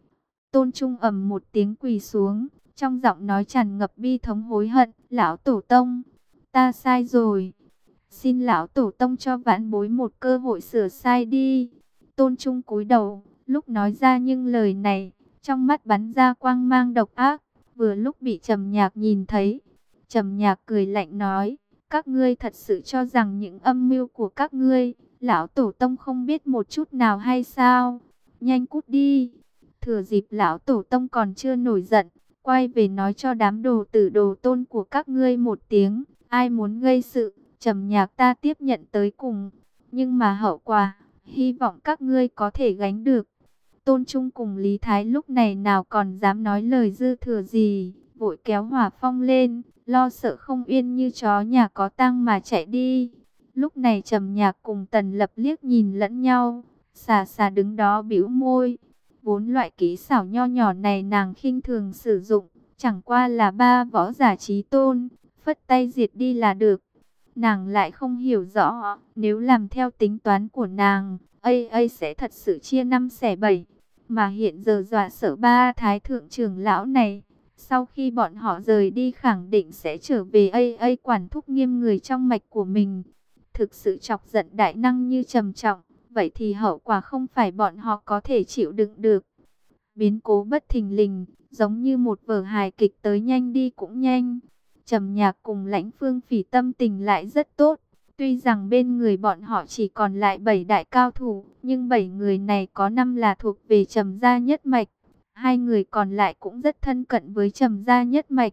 Tôn Trung ầm một tiếng quỳ xuống, trong giọng nói tràn ngập bi thống hối hận. Lão tổ tông, ta sai rồi. Xin lão tổ tông cho vãn bối một cơ hội sửa sai đi. Tôn Trung cúi đầu, lúc nói ra những lời này, trong mắt bắn ra quang mang độc ác. Vừa lúc bị Trầm Nhạc nhìn thấy, Trầm Nhạc cười lạnh nói, các ngươi thật sự cho rằng những âm mưu của các ngươi, lão tổ tông không biết một chút nào hay sao? Nhanh cút đi. Thừa dịp lão tổ tông còn chưa nổi giận, quay về nói cho đám đồ tử đồ tôn của các ngươi một tiếng. Ai muốn gây sự, Trầm Nhạc ta tiếp nhận tới cùng. Nhưng mà hậu quả, hy vọng các ngươi có thể gánh được. Tôn Trung cùng Lý Thái lúc này nào còn dám nói lời dư thừa gì, vội kéo Hỏa Phong lên, lo sợ không yên như chó nhà có tang mà chạy đi. Lúc này Trầm Nhạc cùng Tần Lập liếc nhìn lẫn nhau, xà xà đứng đó bĩu môi. Vốn loại kỹ xảo nho nhỏ này nàng khinh thường sử dụng, chẳng qua là ba võ giả chí tôn, phất tay diệt đi là được. Nàng lại không hiểu rõ, nếu làm theo tính toán của nàng, a a sẽ thật sự chia năm xẻ bảy. Mà hiện giờ dọa sợ ba thái thượng trưởng lão này, sau khi bọn họ rời đi khẳng định sẽ trở về a a quản thúc nghiêm người trong mạch của mình. Thực sự chọc giận đại năng như Trầm Trọng, vậy thì hậu quả không phải bọn họ có thể chịu đựng được. Biến cố bất thình lình, giống như một vở hài kịch tới nhanh đi cũng nhanh. Trầm Nhạc cùng Lãnh Phương Phỉ tâm tình lại rất tốt. Tuy rằng bên người bọn họ chỉ còn lại bảy đại cao thủ, nhưng bảy người này có năm là thuộc về Trầm gia nhất mạch. Hai người còn lại cũng rất thân cận với Trầm gia nhất mạch.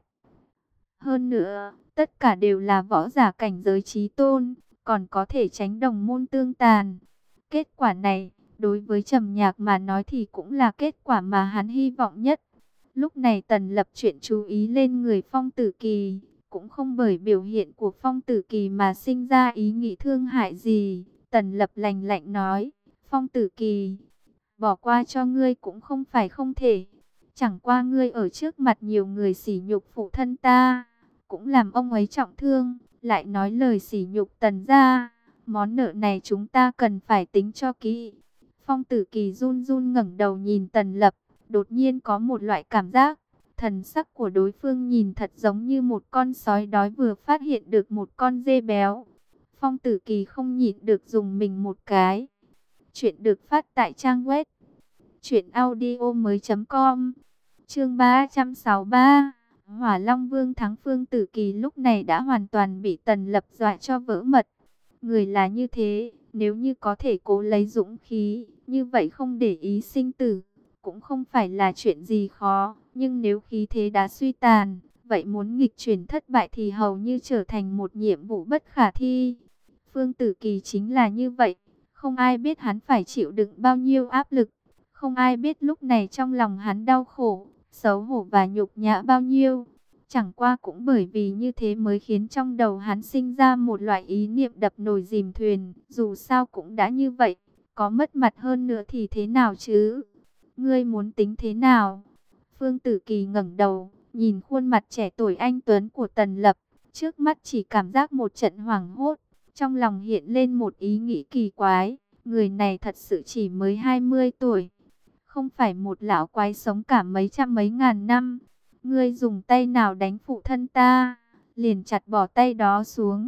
Hơn nữa, tất cả đều là võ giả cảnh giới chí tôn, còn có thể tránh đồng môn tương tàn. Kết quả này, đối với Trầm Nhạc mà nói thì cũng là kết quả mà hắn hy vọng nhất. Lúc này Tần Lập chuyện chú ý lên người Phong Tử Kỳ, cũng không bởi biểu hiện của Phong Tử Kỳ mà sinh ra ý nghĩ thương hại gì. Tần Lập lạnh lạnh nói, Phong Tử Kỳ, bỏ qua cho ngươi cũng không phải không thể. Chẳng qua ngươi ở trước mặt nhiều người sỉ nhục phụ thân ta, cũng làm ông ấy trọng thương, lại nói lời sỉ nhục Tần gia. Món nợ này chúng ta cần phải tính cho kỹ. Phong Tử Kỳ run run ngẩng đầu nhìn Tần Lập, đột nhiên có một loại cảm giác, thần sắc của đối phương nhìn thật giống như một con sói đói vừa phát hiện được một con dê béo. Phong Tử Kỳ không nhịn được dùng mình một cái. Chuyện được phát tại trang web truyện audio mới chấm com. Chương ba trăm sáu mươi ba, Hỏa Long Vương thắng Phương Tử Kỳ lúc này đã hoàn toàn bị Tần Lập dọa cho vỡ mật. Người là như thế, nếu như có thể cố lấy dũng khí, như vậy không để ý sinh tử, cũng không phải là chuyện gì khó. Nhưng nếu khí thế đã suy tàn, vậy muốn nghịch chuyển thất bại thì hầu như trở thành một nhiệm vụ bất khả thi. Phương Tử Kỳ chính là như vậy, không ai biết hắn phải chịu đựng bao nhiêu áp lực, không ai biết lúc này trong lòng hắn đau khổ, xấu hổ và nhục nhã bao nhiêu. Chẳng qua cũng bởi vì như thế mới khiến trong đầu hắn sinh ra một loại ý niệm đập nồi dìm thuyền. Dù sao cũng đã như vậy, có mất mặt hơn nữa thì thế nào chứ? Ngươi muốn tính thế nào? Phương Tử Kỳ ngẩng đầu, nhìn khuôn mặt trẻ tuổi anh tuấn của Tần Lập. Trước mắt chỉ cảm giác một trận hoảng hốt. Trong lòng hiện lên một ý nghĩ kỳ quái. Người này thật sự chỉ mới hai mươi tuổi. Không phải một lão quái sống cả mấy trăm mấy ngàn năm. Ngươi dùng tay nào đánh phụ thân ta? Liền chặt bỏ tay đó xuống.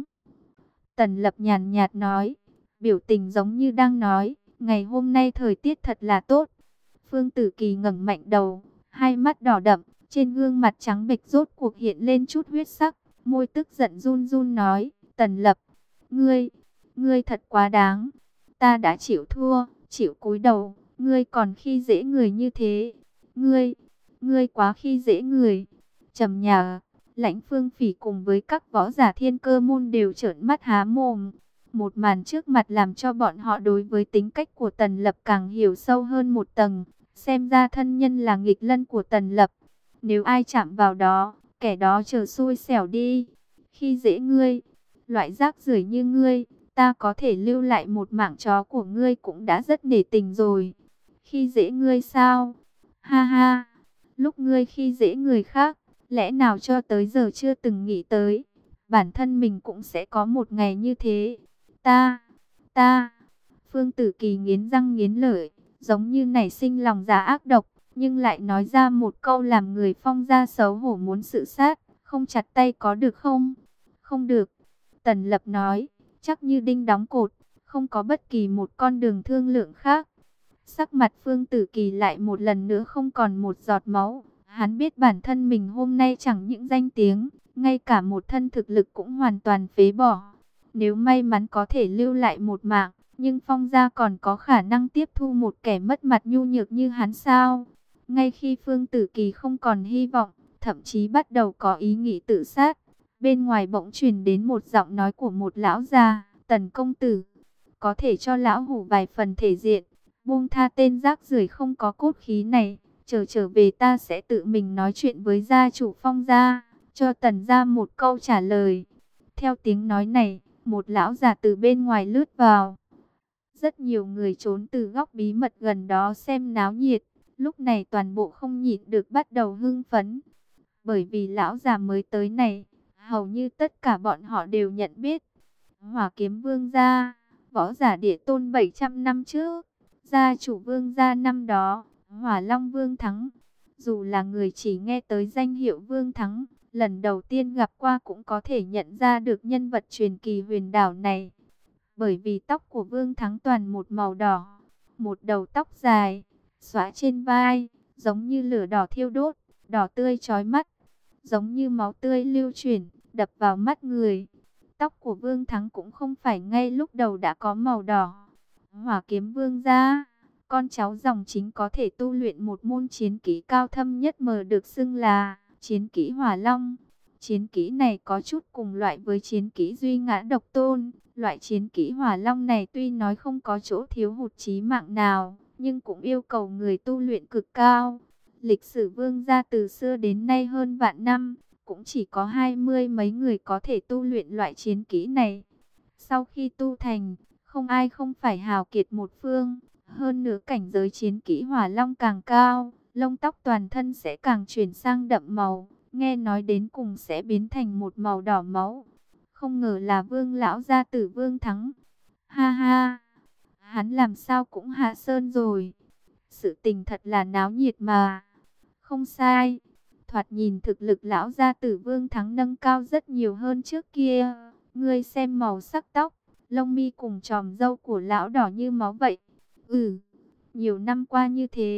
Tần Lập nhàn nhạt nói. Biểu tình giống như đang nói. Ngày hôm nay thời tiết thật là tốt. Phương Tử Kỳ ngẩng mạnh đầu. Hai mắt đỏ đậm. Trên gương mặt trắng bệch rốt cuộc hiện lên chút huyết sắc. Môi tức giận run run nói. Tần Lập. Ngươi. Ngươi thật quá đáng. Ta đã chịu thua. Chịu cúi đầu. Ngươi còn khi dễ người như thế. Ngươi. Ngươi quá khi dễ người. Trầm nhà, Lãnh Phương Phỉ cùng với các võ giả Thiên Cơ môn đều trợn mắt há mồm. Một màn trước mặt làm cho bọn họ đối với tính cách của Tần Lập càng hiểu sâu hơn một tầng. Xem ra thân nhân là nghịch lân của Tần Lập. Nếu ai chạm vào đó, kẻ đó chờ xui xẻo đi. Khi dễ ngươi, loại rác rưởi như ngươi, ta có thể lưu lại một mảng chó của ngươi cũng đã rất nể tình rồi. Khi dễ ngươi sao? Ha ha, lúc ngươi khi dễ người khác, lẽ nào cho tới giờ chưa từng nghĩ tới, bản thân mình cũng sẽ có một ngày như thế. Ta, ta, Phương Tử Kỳ nghiến răng nghiến lợi, giống như nảy sinh lòng dạ ác độc, nhưng lại nói ra một câu làm người Phong gia xấu hổ muốn sự sát, không chặt tay có được không? Không được, Tần Lập nói, chắc như đinh đóng cột, không có bất kỳ một con đường thương lượng khác. Sắc mặt Phương Tử Kỳ lại một lần nữa không còn một giọt máu. Hắn biết bản thân mình hôm nay chẳng những danh tiếng, ngay cả một thân thực lực cũng hoàn toàn phế bỏ. Nếu may mắn có thể lưu lại một mạng, nhưng Phong gia còn có khả năng tiếp thu một kẻ mất mặt nhu nhược như hắn sao? Ngay khi Phương Tử Kỳ không còn hy vọng, thậm chí bắt đầu có ý nghĩ tự sát, bên ngoài bỗng truyền đến một giọng nói của một lão già. Tần công tử, có thể cho lão hủ vài phần thể diện, buông tha tên rác rưởi không có cốt khí này. Chờ trở về ta sẽ tự mình nói chuyện với gia chủ Phong gia, cho Tần gia một câu trả lời. Theo tiếng nói này, một lão già từ bên ngoài lướt vào. Rất nhiều người trốn từ góc bí mật gần đó xem náo nhiệt. Lúc này toàn bộ không nhịn được bắt đầu hưng phấn. Bởi vì lão già mới tới này, hầu như tất cả bọn họ đều nhận biết. Hỏa Kiếm Vương gia, võ giả địa tôn bảy trăm năm trước, gia chủ Vương gia năm đó, Hỏa Long Vương Thắng. Dù là người chỉ nghe tới danh hiệu Vương Thắng, lần đầu tiên gặp qua cũng có thể nhận ra được nhân vật truyền kỳ huyền đảo này. Bởi vì tóc của Vương Thắng toàn một màu đỏ, một đầu tóc dài, xõa trên vai, giống như lửa đỏ thiêu đốt, đỏ tươi chói mắt, giống như máu tươi lưu chuyển, đập vào mắt người. Tóc của Vương Thắng cũng không phải ngay lúc đầu đã có màu đỏ. Hỏa Kiếm Vương gia, con cháu dòng chính có thể tu luyện một môn chiến kỹ cao thâm nhất mờ được xưng là chiến kỹ Hỏa Long. Chiến kỹ này có chút cùng loại với chiến kỹ Duy Ngã Độc Tôn. Loại chiến kỹ Hỏa Long này tuy nói không có chỗ thiếu hụt chí mạng nào, nhưng cũng yêu cầu người tu luyện cực cao. Lịch sử Vương gia từ xưa đến nay hơn vạn năm, cũng chỉ có hai mươi mấy người có thể tu luyện loại chiến kỹ này. Sau khi tu thành, không ai không phải hào kiệt một phương. Hơn nữa cảnh giới chiến kỹ Hỏa Long càng cao, lông tóc toàn thân sẽ càng chuyển sang đậm màu, nghe nói đến cùng sẽ biến thành một màu đỏ máu. Không ngờ là Vương lão gia tử Vương Thắng. Ha ha, hắn làm sao cũng hạ sơn rồi. Sự tình thật là náo nhiệt mà. Không sai, thoạt nhìn thực lực lão gia tử Vương Thắng nâng cao rất nhiều hơn trước kia. Ngươi xem màu sắc tóc, lông mi cùng chòm râu của lão đỏ như máu vậy. Ừ, nhiều năm qua như thế,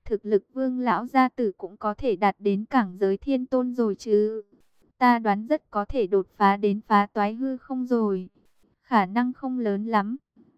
thực lực Vương lão gia tử cũng có thể đạt đến cảnh giới thiên tôn rồi chứ. Ta đoán rất có thể đột phá đến phá toái hư không rồi. Khả năng không lớn lắm.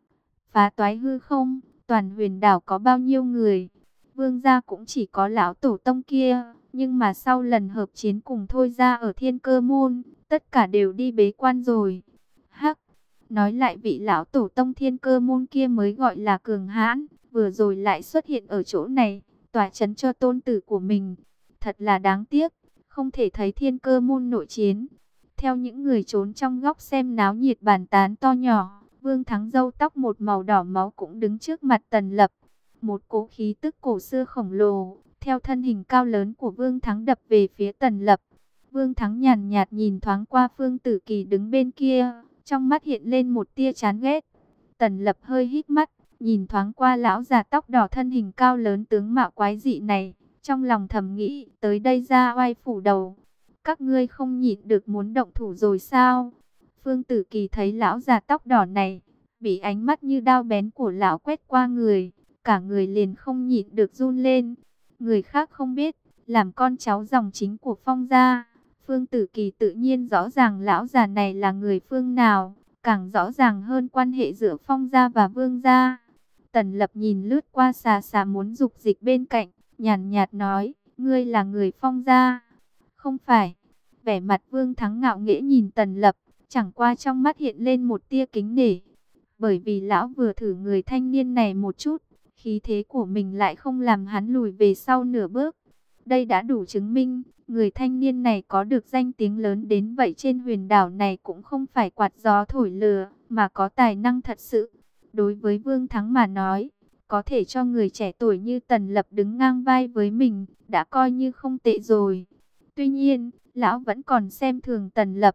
Phá toái hư không, toàn huyền đảo có bao nhiêu người? Vương gia cũng chỉ có lão tổ tông kia, nhưng mà sau lần hợp chiến cùng Thôi gia ở Thiên Cơ môn, tất cả đều đi bế quan rồi. Hắc, nói lại vị lão tổ tông Thiên Cơ môn kia mới gọi là cường hãn, vừa rồi lại xuất hiện ở chỗ này, tỏa chấn cho tôn tử của mình. Thật là đáng tiếc, không thể thấy Thiên Cơ môn nội chiến. Theo những người trốn trong góc xem náo nhiệt bàn tán to nhỏ, Vương Thắng râu tóc một màu đỏ máu cũng đứng trước mặt Tần Lập. Một cỗ khí tức cổ xưa khổng lồ, theo thân hình cao lớn của Vương Thắng đập về phía Tần Lập. Vương Thắng nhàn nhạt nhìn thoáng qua Phương Tử Kỳ đứng bên kia, trong mắt hiện lên một tia chán ghét. Tần Lập hơi hít mắt, nhìn thoáng qua lão già tóc đỏ thân hình cao lớn tướng mạo quái dị này, trong lòng thầm nghĩ, tới đây ra oai phủ đầu. Các ngươi không nhịn được muốn động thủ rồi sao? Phương Tử Kỳ thấy lão già tóc đỏ này, bị ánh mắt như đao bén của lão quét qua người, cả người liền không nhịn được run lên. Người khác không biết, làm con cháu dòng chính của Phong gia, Phương Tử Kỳ tự nhiên rõ ràng lão già này là người phương nào, càng rõ ràng hơn quan hệ giữa Phong gia và Vương gia. Tần Lập nhìn lướt qua xà xà muốn dục dịch bên cạnh, nhàn nhạt nói, ngươi là người Phong gia. Không phải. Vẻ mặt Vương Thắng ngạo nghễ nhìn Tần Lập, chẳng qua trong mắt hiện lên một tia kính nể. Bởi vì lão vừa thử người thanh niên này một chút, khí thế của mình lại không làm hắn lùi về sau nửa bước. Đây đã đủ chứng minh, người thanh niên này có được danh tiếng lớn đến vậy trên huyền đảo này cũng không phải quạt gió thổi lừa, mà có tài năng thật sự. Đối với Vương Thắng mà nói, có thể cho người trẻ tuổi như Tần Lập đứng ngang vai với mình, đã coi như không tệ rồi. Tuy nhiên, lão vẫn còn xem thường Tần Lập.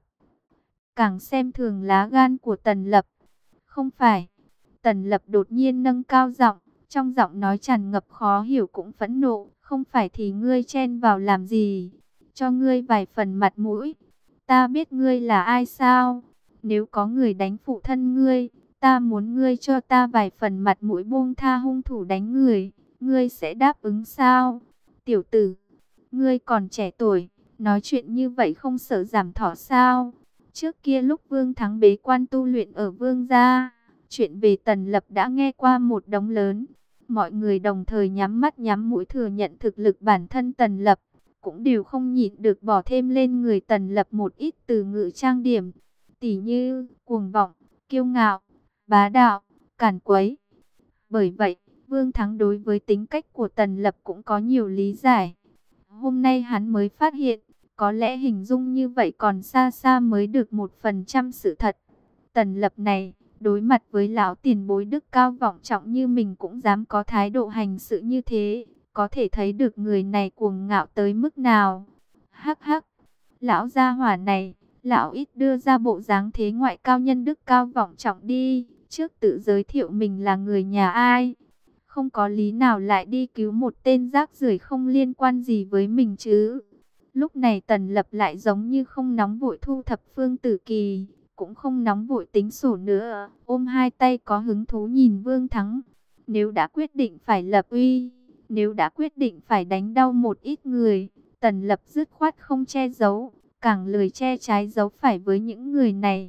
Càng xem thường lá gan của Tần Lập. Không phải. Tần Lập đột nhiên nâng cao giọng, trong giọng nói tràn ngập khó hiểu cũng phẫn nộ. Không phải thì ngươi chen vào làm gì? Cho ngươi vài phần mặt mũi. Ta biết ngươi là ai sao? Nếu có người đánh phụ thân ngươi, ta muốn ngươi cho ta vài phần mặt mũi buông tha hung thủ đánh người. Ngươi sẽ đáp ứng sao? Tiểu tử, ngươi còn trẻ tuổi, nói chuyện như vậy không sợ giảm thọ sao? Trước kia lúc Vương Thắng bế quan tu luyện ở Vương gia, chuyện về Tần Lập đã nghe qua một đống lớn. Mọi người đồng thời nhắm mắt nhắm mũi thừa nhận thực lực bản thân Tần Lập, cũng đều không nhịn được bỏ thêm lên người Tần Lập một ít từ ngữ trang điểm, tỉ như cuồng vọng, kiêu ngạo, bá đạo, càn quấy. Bởi vậy, Vương Thắng đối với tính cách của Tần Lập cũng có nhiều lý giải. Hôm nay hắn mới phát hiện, có lẽ hình dung như vậy còn xa xa mới được một phần trăm sự thật. Tần Lập này, đối mặt với lão tiền bối đức cao vọng trọng như mình cũng dám có thái độ hành sự như thế, có thể thấy được người này cuồng ngạo tới mức nào. Hắc hắc, lão gia hỏa này, lão ít đưa ra bộ dáng thế ngoại cao nhân đức cao vọng trọng đi, trước tự giới thiệu mình là người nhà ai. Không có lý nào lại đi cứu một tên rác rưởi không liên quan gì với mình chứ. Lúc này Tần Lập lại giống như không nóng vội thu thập Phương Tử Kỳ, cũng không nóng vội tính sổ nữa, ôm hai tay có hứng thú nhìn Vương Thắng. Nếu đã quyết định phải lập uy, nếu đã quyết định phải đánh đau một ít người, Tần Lập dứt khoát không che giấu, càng lười che trái giấu phải với những người này.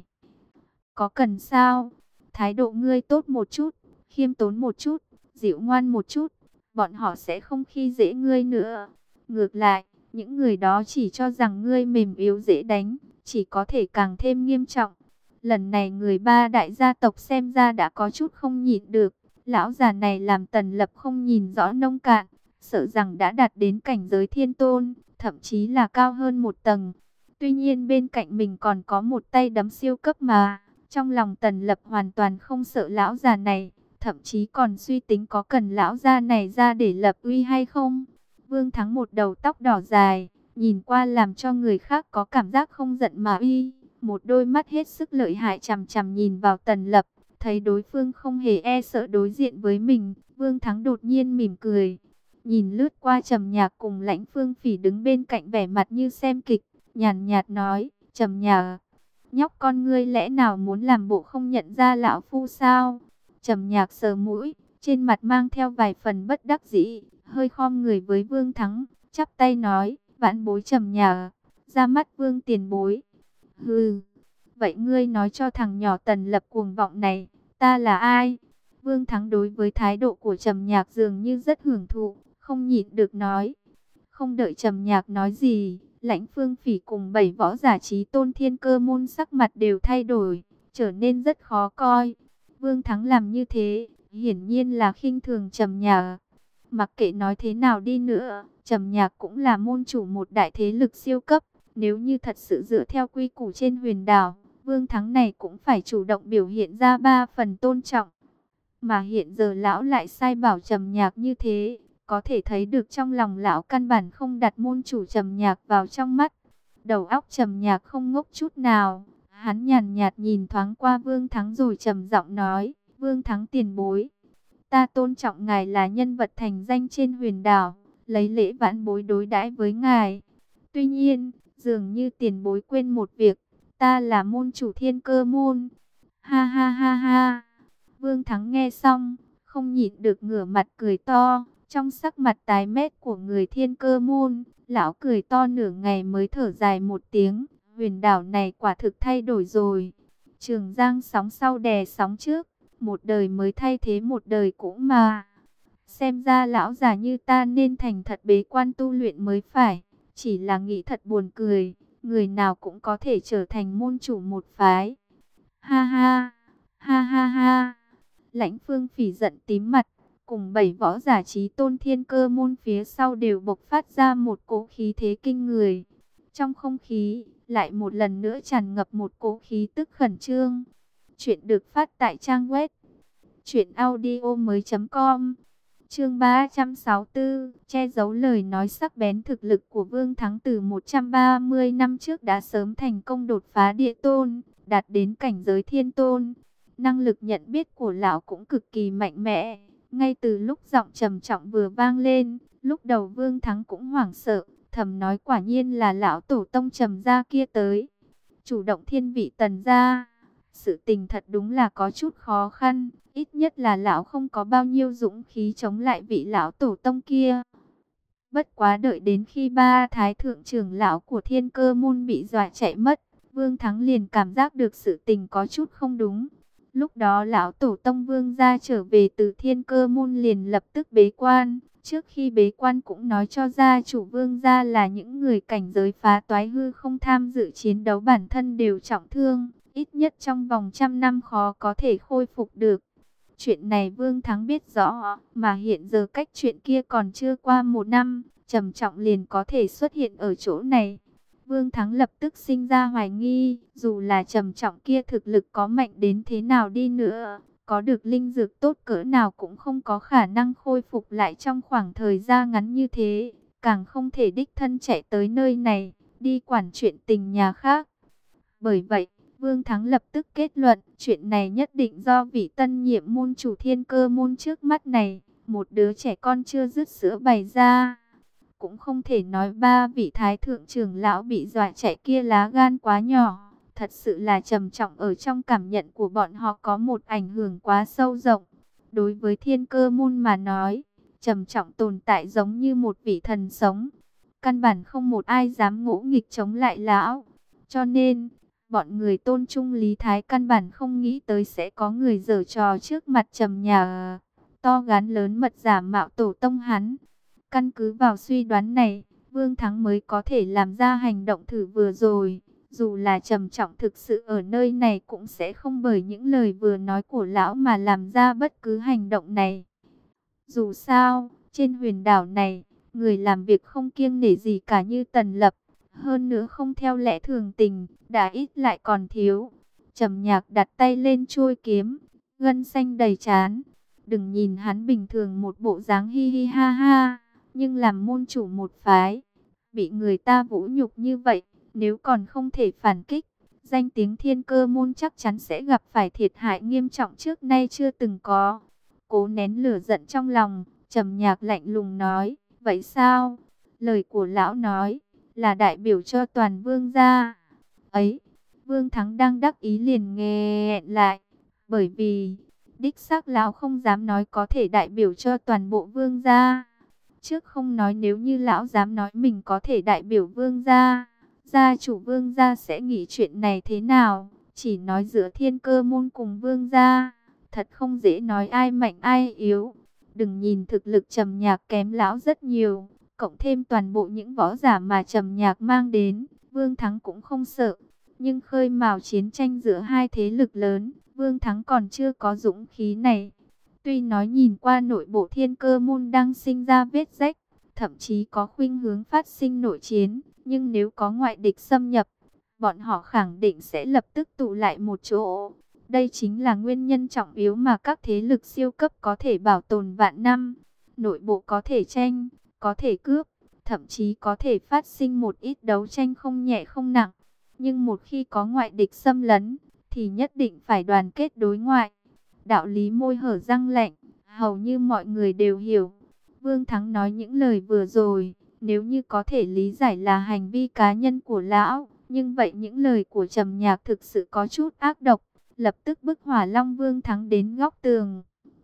Có cần sao? Thái độ ngươi tốt một chút, khiêm tốn một chút, dịu ngoan một chút, bọn họ sẽ không khi dễ ngươi nữa. Ngược lại, những người đó chỉ cho rằng ngươi mềm yếu dễ đánh, chỉ có thể càng thêm nghiêm trọng. Lần này người ba đại gia tộc xem ra đã có chút không nhịn được. Lão già này làm Tần Lập không nhìn rõ nông cạn, sợ rằng đã đạt đến cảnh giới thiên tôn, thậm chí là cao hơn một tầng. Tuy nhiên bên cạnh mình còn có một tay đấm siêu cấp mà. Trong lòng Tần Lập hoàn toàn không sợ lão già này, thậm chí còn suy tính có cần lão già này ra để lập uy hay không. Vương Thắng một đầu tóc đỏ dài, nhìn qua làm cho người khác có cảm giác không giận mà uy. Một đôi mắt hết sức lợi hại chằm chằm nhìn vào Tần Lập, thấy đối phương không hề e sợ đối diện với mình, Vương Thắng đột nhiên mỉm cười. Nhìn lướt qua Trầm Nhạc cùng Lãnh Phương Phỉ đứng bên cạnh vẻ mặt như xem kịch, nhàn nhạt nói, Trầm Nhạc, nhóc con ngươi lẽ nào muốn làm bộ không nhận ra lão phu sao? Trầm Nhạc sờ mũi, trên mặt mang theo vài phần bất đắc dĩ, hơi khom người với Vương Thắng, chắp tay nói, vãn bối Trầm Nhạc, ra mắt Vương tiền bối. Hừ, vậy ngươi nói cho thằng nhỏ Tần Lập cuồng vọng này, ta là ai? Vương Thắng đối với thái độ của Trầm Nhạc dường như rất hưởng thụ, không nhịn được nói. Không đợi Trầm Nhạc nói gì, Lãnh Phương Phỉ cùng bảy võ giả Chí Tôn Thiên Cơ môn sắc mặt đều thay đổi, trở nên rất khó coi. Vương Thắng làm như thế, hiển nhiên là khinh thường Trầm Nhạc. Mặc kệ nói thế nào đi nữa, Trầm Nhạc cũng là môn chủ một đại thế lực siêu cấp. Nếu như thật sự dựa theo quy củ trên huyền đảo, Vương Thắng này cũng phải chủ động biểu hiện ra ba phần tôn trọng. Mà hiện giờ lão lại sai bảo Trầm Nhạc như thế, có thể thấy được trong lòng lão căn bản không đặt môn chủ Trầm Nhạc vào trong mắt. Đầu óc Trầm Nhạc không ngốc chút nào, hắn nhàn nhạt nhìn thoáng qua Vương Thắng rồi trầm giọng nói, Vương Thắng tiền bối, ta tôn trọng ngài là nhân vật thành danh trên huyền đảo, lấy lễ vãn bối đối đãi với ngài. Tuy nhiên, dường như tiền bối quên một việc, ta là môn chủ Thiên Cơ môn. Ha ha ha ha. Vương Thắng nghe xong, không nhịn được ngửa mặt cười to, trong sắc mặt tái mét của người Thiên Cơ môn, lão cười to nửa ngày mới thở dài một tiếng, huyền đảo này quả thực thay đổi rồi. Trường Giang sóng sau đè sóng trước, một đời mới thay thế một đời cũ mà. Xem ra lão già như ta nên thành thật bế quan tu luyện mới phải. Chỉ là nghĩ thật buồn cười, người nào cũng có thể trở thành môn chủ một phái. Ha ha, ha ha ha. Lãnh Phương Phỉ giận tím mặt, cùng bảy võ giả Chí Tôn Thiên Cơ môn phía sau đều bộc phát ra một cỗ khí thế kinh người. Trong không khí, lại một lần nữa tràn ngập một cỗ khí tức khẩn trương. Chuyện được phát tại trang web truyện audio mới chấm com. Chương ba trăm sáu mươi tư, che giấu lời nói sắc bén. Thực lực của Vương Thắng từ một trăm ba mươi năm trước đã sớm thành công đột phá địa tôn, đạt đến cảnh giới thiên tôn. Năng lực nhận biết của lão cũng cực kỳ mạnh mẽ. Ngay từ lúc giọng trầm trọng vừa vang lên, lúc đầu Vương Thắng cũng hoảng sợ, thầm nói quả nhiên là lão tổ tông Trầm gia kia tới. Chủ động thiên vị Tần gia, sự tình thật đúng là có chút khó khăn. Ít nhất là lão không có bao nhiêu dũng khí chống lại vị lão tổ tông kia. Bất quá đợi đến khi ba thái thượng trưởng lão của Thiên Cơ môn bị dọa chạy mất, Vương Thắng liền cảm giác được sự tình có chút không đúng. Lúc đó lão tổ tông Vương gia trở về từ Thiên Cơ môn liền lập tức bế quan. Trước khi bế quan cũng nói cho gia chủ Vương gia là những người cảnh giới phá toái hư không tham dự chiến đấu bản thân đều trọng thương. Ít nhất trong vòng trăm năm khó có thể khôi phục được. Chuyện này Vương Thắng biết rõ, mà hiện giờ cách chuyện kia còn chưa qua một năm, Trầm Trọng liền có thể xuất hiện ở chỗ này. Vương Thắng lập tức sinh ra hoài nghi, dù là Trầm Trọng kia thực lực có mạnh đến thế nào đi nữa, có được linh dược tốt cỡ nào cũng không có khả năng khôi phục lại trong khoảng thời gian ngắn như thế, càng không thể đích thân chạy tới nơi này, đi quản chuyện tình nhà khác. Bởi vậy, Vương Thắng lập tức kết luận, chuyện này nhất định do vị tân nhiệm môn chủ Thiên Cơ môn trước mắt này, một đứa trẻ con chưa dứt sữa bày ra. Cũng không thể nói ba vị thái thượng trưởng lão bị dọa chạy kia lá gan quá nhỏ, thật sự là trầm trọng ở trong cảm nhận của bọn họ có một ảnh hưởng quá sâu rộng. Đối với Thiên Cơ môn mà nói, trầm trọng tồn tại giống như một vị thần sống, căn bản không một ai dám ngỗ nghịch chống lại lão. Cho nên, bọn người tôn trung Lý Thái căn bản không nghĩ tới sẽ có người giở trò trước mặt Trầm Nhạc, to gan lớn mật giả mạo tổ tông hắn. Căn cứ vào suy đoán này, Vương Thắng mới có thể làm ra hành động thử vừa rồi. Dù là Trầm Trọng thực sự ở nơi này cũng sẽ không bởi những lời vừa nói của lão mà làm ra bất cứ hành động này. Dù sao, trên huyền đảo này, người làm việc không kiêng nể gì cả như Tần Lập. Hơn nữa không theo lẽ thường tình, đã ít lại còn thiếu. Trầm Nhạc đặt tay lên chuôi kiếm, gân xanh đầy trán. Đừng nhìn hắn bình thường một bộ dáng hi hi ha ha, nhưng làm môn chủ một phái, bị người ta vũ nhục như vậy, nếu còn không thể phản kích, danh tiếng Thiên Cơ môn chắc chắn sẽ gặp phải thiệt hại nghiêm trọng trước nay chưa từng có. Cố nén lửa giận trong lòng, Trầm Nhạc lạnh lùng nói, vậy sao? Lời của lão nói là đại biểu cho toàn Vương gia. Ấy, Vương Thắng đang đắc ý liền nghe lại, bởi vì đích xác lão không dám nói có thể đại biểu cho toàn bộ Vương gia. Trước không nói nếu như lão dám nói mình có thể đại biểu vương gia, gia chủ vương gia sẽ nghĩ chuyện này thế nào. Chỉ nói giữa Thiên Cơ môn cùng vương gia, thật không dễ nói ai mạnh ai yếu. Đừng nhìn thực lực Trầm Nhạc kém lão rất nhiều, cộng thêm toàn bộ những võ giả mà Trầm Nhạc mang đến, Vương Thắng cũng không sợ. Nhưng khơi mào chiến tranh giữa hai thế lực lớn, Vương Thắng còn chưa có dũng khí này. Tuy nói nhìn qua nội bộ Thiên Cơ môn đang sinh ra vết rách, thậm chí có khuynh hướng phát sinh nội chiến, nhưng nếu có ngoại địch xâm nhập, bọn họ khẳng định sẽ lập tức tụ lại một chỗ. Đây chính là nguyên nhân trọng yếu mà các thế lực siêu cấp có thể bảo tồn vạn năm. Nội bộ có thể tranh, có thể cướp, thậm chí có thể phát sinh một ít đấu tranh không nhẹ không nặng. Nhưng một khi có ngoại địch xâm lấn, thì nhất định phải đoàn kết đối ngoại. Đạo lý môi hở răng lạnh, hầu như mọi người đều hiểu. Vương Thắng nói những lời vừa rồi, nếu như có thể lý giải là hành vi cá nhân của lão, nhưng vậy những lời của Trầm Nhạc thực sự có chút ác độc, lập tức bức Hỏa Long Vương Thắng đến góc tường.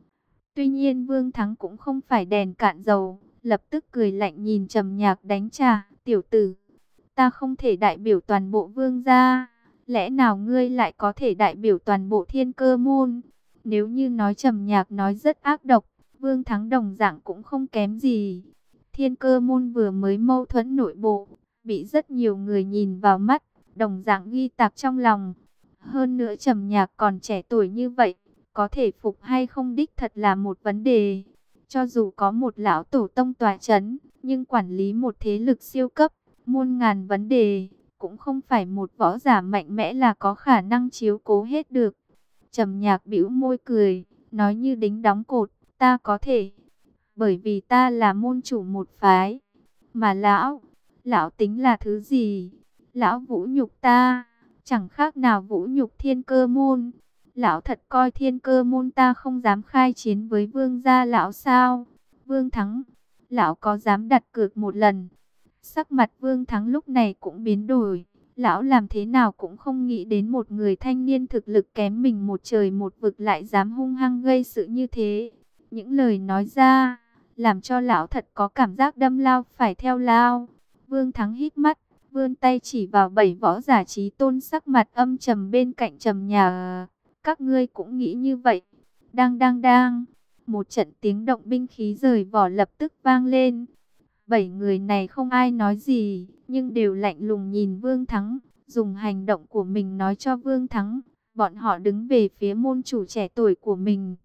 Tuy nhiên Vương Thắng cũng không phải đèn cạn dầu, lập tức cười lạnh nhìn Trầm Nhạc đánh trả, tiểu tử, ta không thể đại biểu toàn bộ vương gia, lẽ nào ngươi lại có thể đại biểu toàn bộ Thiên Cơ môn? Nếu như nói Trầm Nhạc nói rất ác độc, Vương Thắng đồng dạng cũng không kém gì. Thiên Cơ môn vừa mới mâu thuẫn nội bộ, bị rất nhiều người nhìn vào mắt, đồng dạng ghi tạc trong lòng. Hơn nữa Trầm Nhạc còn trẻ tuổi như vậy, có thể phục hay không đích thật là một vấn đề. Cho dù có một lão tổ tông tọa chấn, nhưng quản lý một thế lực siêu cấp, muôn ngàn vấn đề, cũng không phải một võ giả mạnh mẽ là có khả năng chiếu cố hết được. Trầm Nhạc bĩu môi cười, nói như đính đóng cột, ta có thể, bởi vì ta là môn chủ một phái. Mà lão, lão tính là thứ gì? Lão vũ nhục ta, chẳng khác nào vũ nhục Thiên Cơ môn. Lão thật coi Thiên Cơ môn ta không dám khai chiến với vương gia lão sao? Vương Thắng, lão có dám đặt cược một lần? Sắc mặt Vương Thắng lúc này cũng biến đổi. Lão làm thế nào cũng không nghĩ đến một người thanh niên thực lực kém mình một trời một vực lại dám hung hăng gây sự như thế. Những lời nói ra, làm cho lão thật có cảm giác đâm lao phải theo lao. Vương Thắng hít mắt, vươn tay chỉ vào bảy võ giả trí tôn sắc mặt âm trầm bên cạnh Trầm Nhạc. Các ngươi cũng nghĩ như vậy. Đang đang đang, một trận tiếng động binh khí rời vỏ lập tức vang lên. Bảy người này không ai nói gì, nhưng đều lạnh lùng nhìn Vương Thắng, dùng hành động của mình nói cho Vương Thắng, bọn họ đứng về phía môn chủ trẻ tuổi của mình.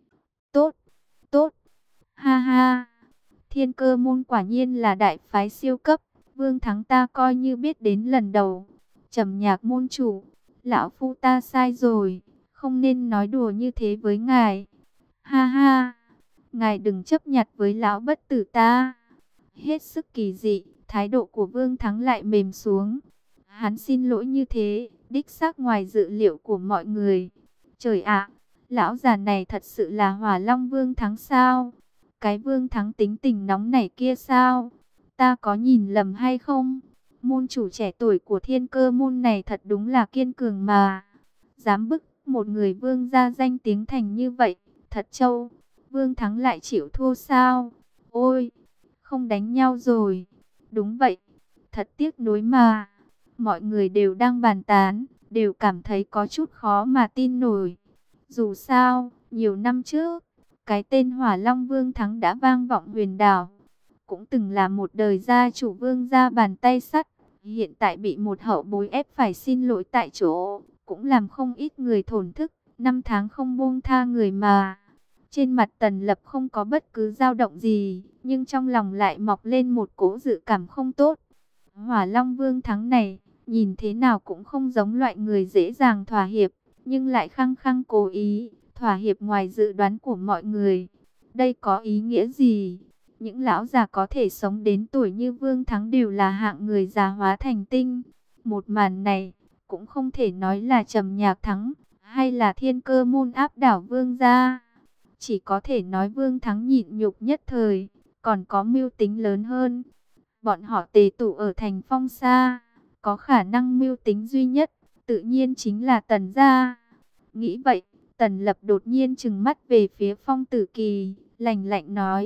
Tốt, tốt, ha ha, Thiên Cơ môn quả nhiên là đại phái siêu cấp, Vương Thắng ta coi như biết đến lần đầu. Trầm Nhạc môn chủ, lão phu ta sai rồi, không nên nói đùa như thế với ngài. Ha ha, ngài đừng chấp nhặt với lão bất tử ta. Hết sức kỳ dị, thái độ của Vương Thắng lại mềm xuống. Hắn xin lỗi như thế, đích xác ngoài dự liệu của mọi người. Trời ạ, lão già này thật sự là Hỏa Long Vương Thắng sao? Cái Vương Thắng tính tình nóng nảy kia sao? Ta có nhìn lầm hay không? Môn chủ trẻ tuổi của Thiên Cơ môn này thật đúng là kiên cường mà. Dám bức một người vương gia danh tiếng thành như vậy, thật trâu. Vương Thắng lại chịu thua sao? Ôi! Không đánh nhau rồi. Đúng vậy, thật tiếc nuối mà. Mọi người đều đang bàn tán, đều cảm thấy có chút khó mà tin nổi. Dù sao, nhiều năm trước, cái tên Hỏa Long Vương Thắng đã vang vọng huyền đảo. Cũng từng là một đời gia chủ vương gia bàn tay sắt. Hiện tại bị một hậu bối ép phải xin lỗi tại chỗ, cũng làm không ít người thổn thức. Năm tháng không buông tha người mà. Trên mặt Tần Lập không có bất cứ dao động gì, nhưng trong lòng lại mọc lên một cỗ dự cảm không tốt. Hỏa Long Vương Thắng này, nhìn thế nào cũng không giống loại người dễ dàng thỏa hiệp, nhưng lại khăng khăng cố ý, thỏa hiệp ngoài dự đoán của mọi người. Đây có ý nghĩa gì? Những lão già có thể sống đến tuổi như Vương Thắng đều là hạng người già hóa thành tinh. Một màn này, cũng không thể nói là Trầm Nhạc thắng, hay là Thiên Cơ môn áp đảo Vương gia. Chỉ có thể nói Vương Thắng nhịn nhục nhất thời, còn có mưu tính lớn hơn. Bọn họ tề tụ ở thành Phong Sa, có khả năng mưu tính duy nhất, tự nhiên chính là Tần gia. Nghĩ vậy, Tần Lập đột nhiên trừng mắt về phía Phong Tử Kỳ, lạnh lạnh nói,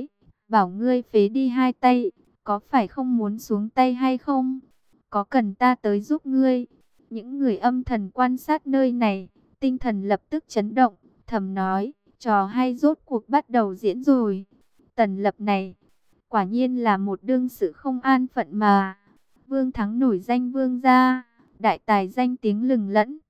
bảo ngươi phế đi hai tay, có phải không muốn xuống tay hay không? Có cần ta tới giúp ngươi? Những người âm thần quan sát nơi này, tinh thần lập tức chấn động, thầm nói, trò hay rốt cuộc bắt đầu diễn rồi. Tần Lập này, quả nhiên là một đương sự không an phận mà. Vương Thắng nổi danh vương gia, đại tài danh tiếng lừng lẫy,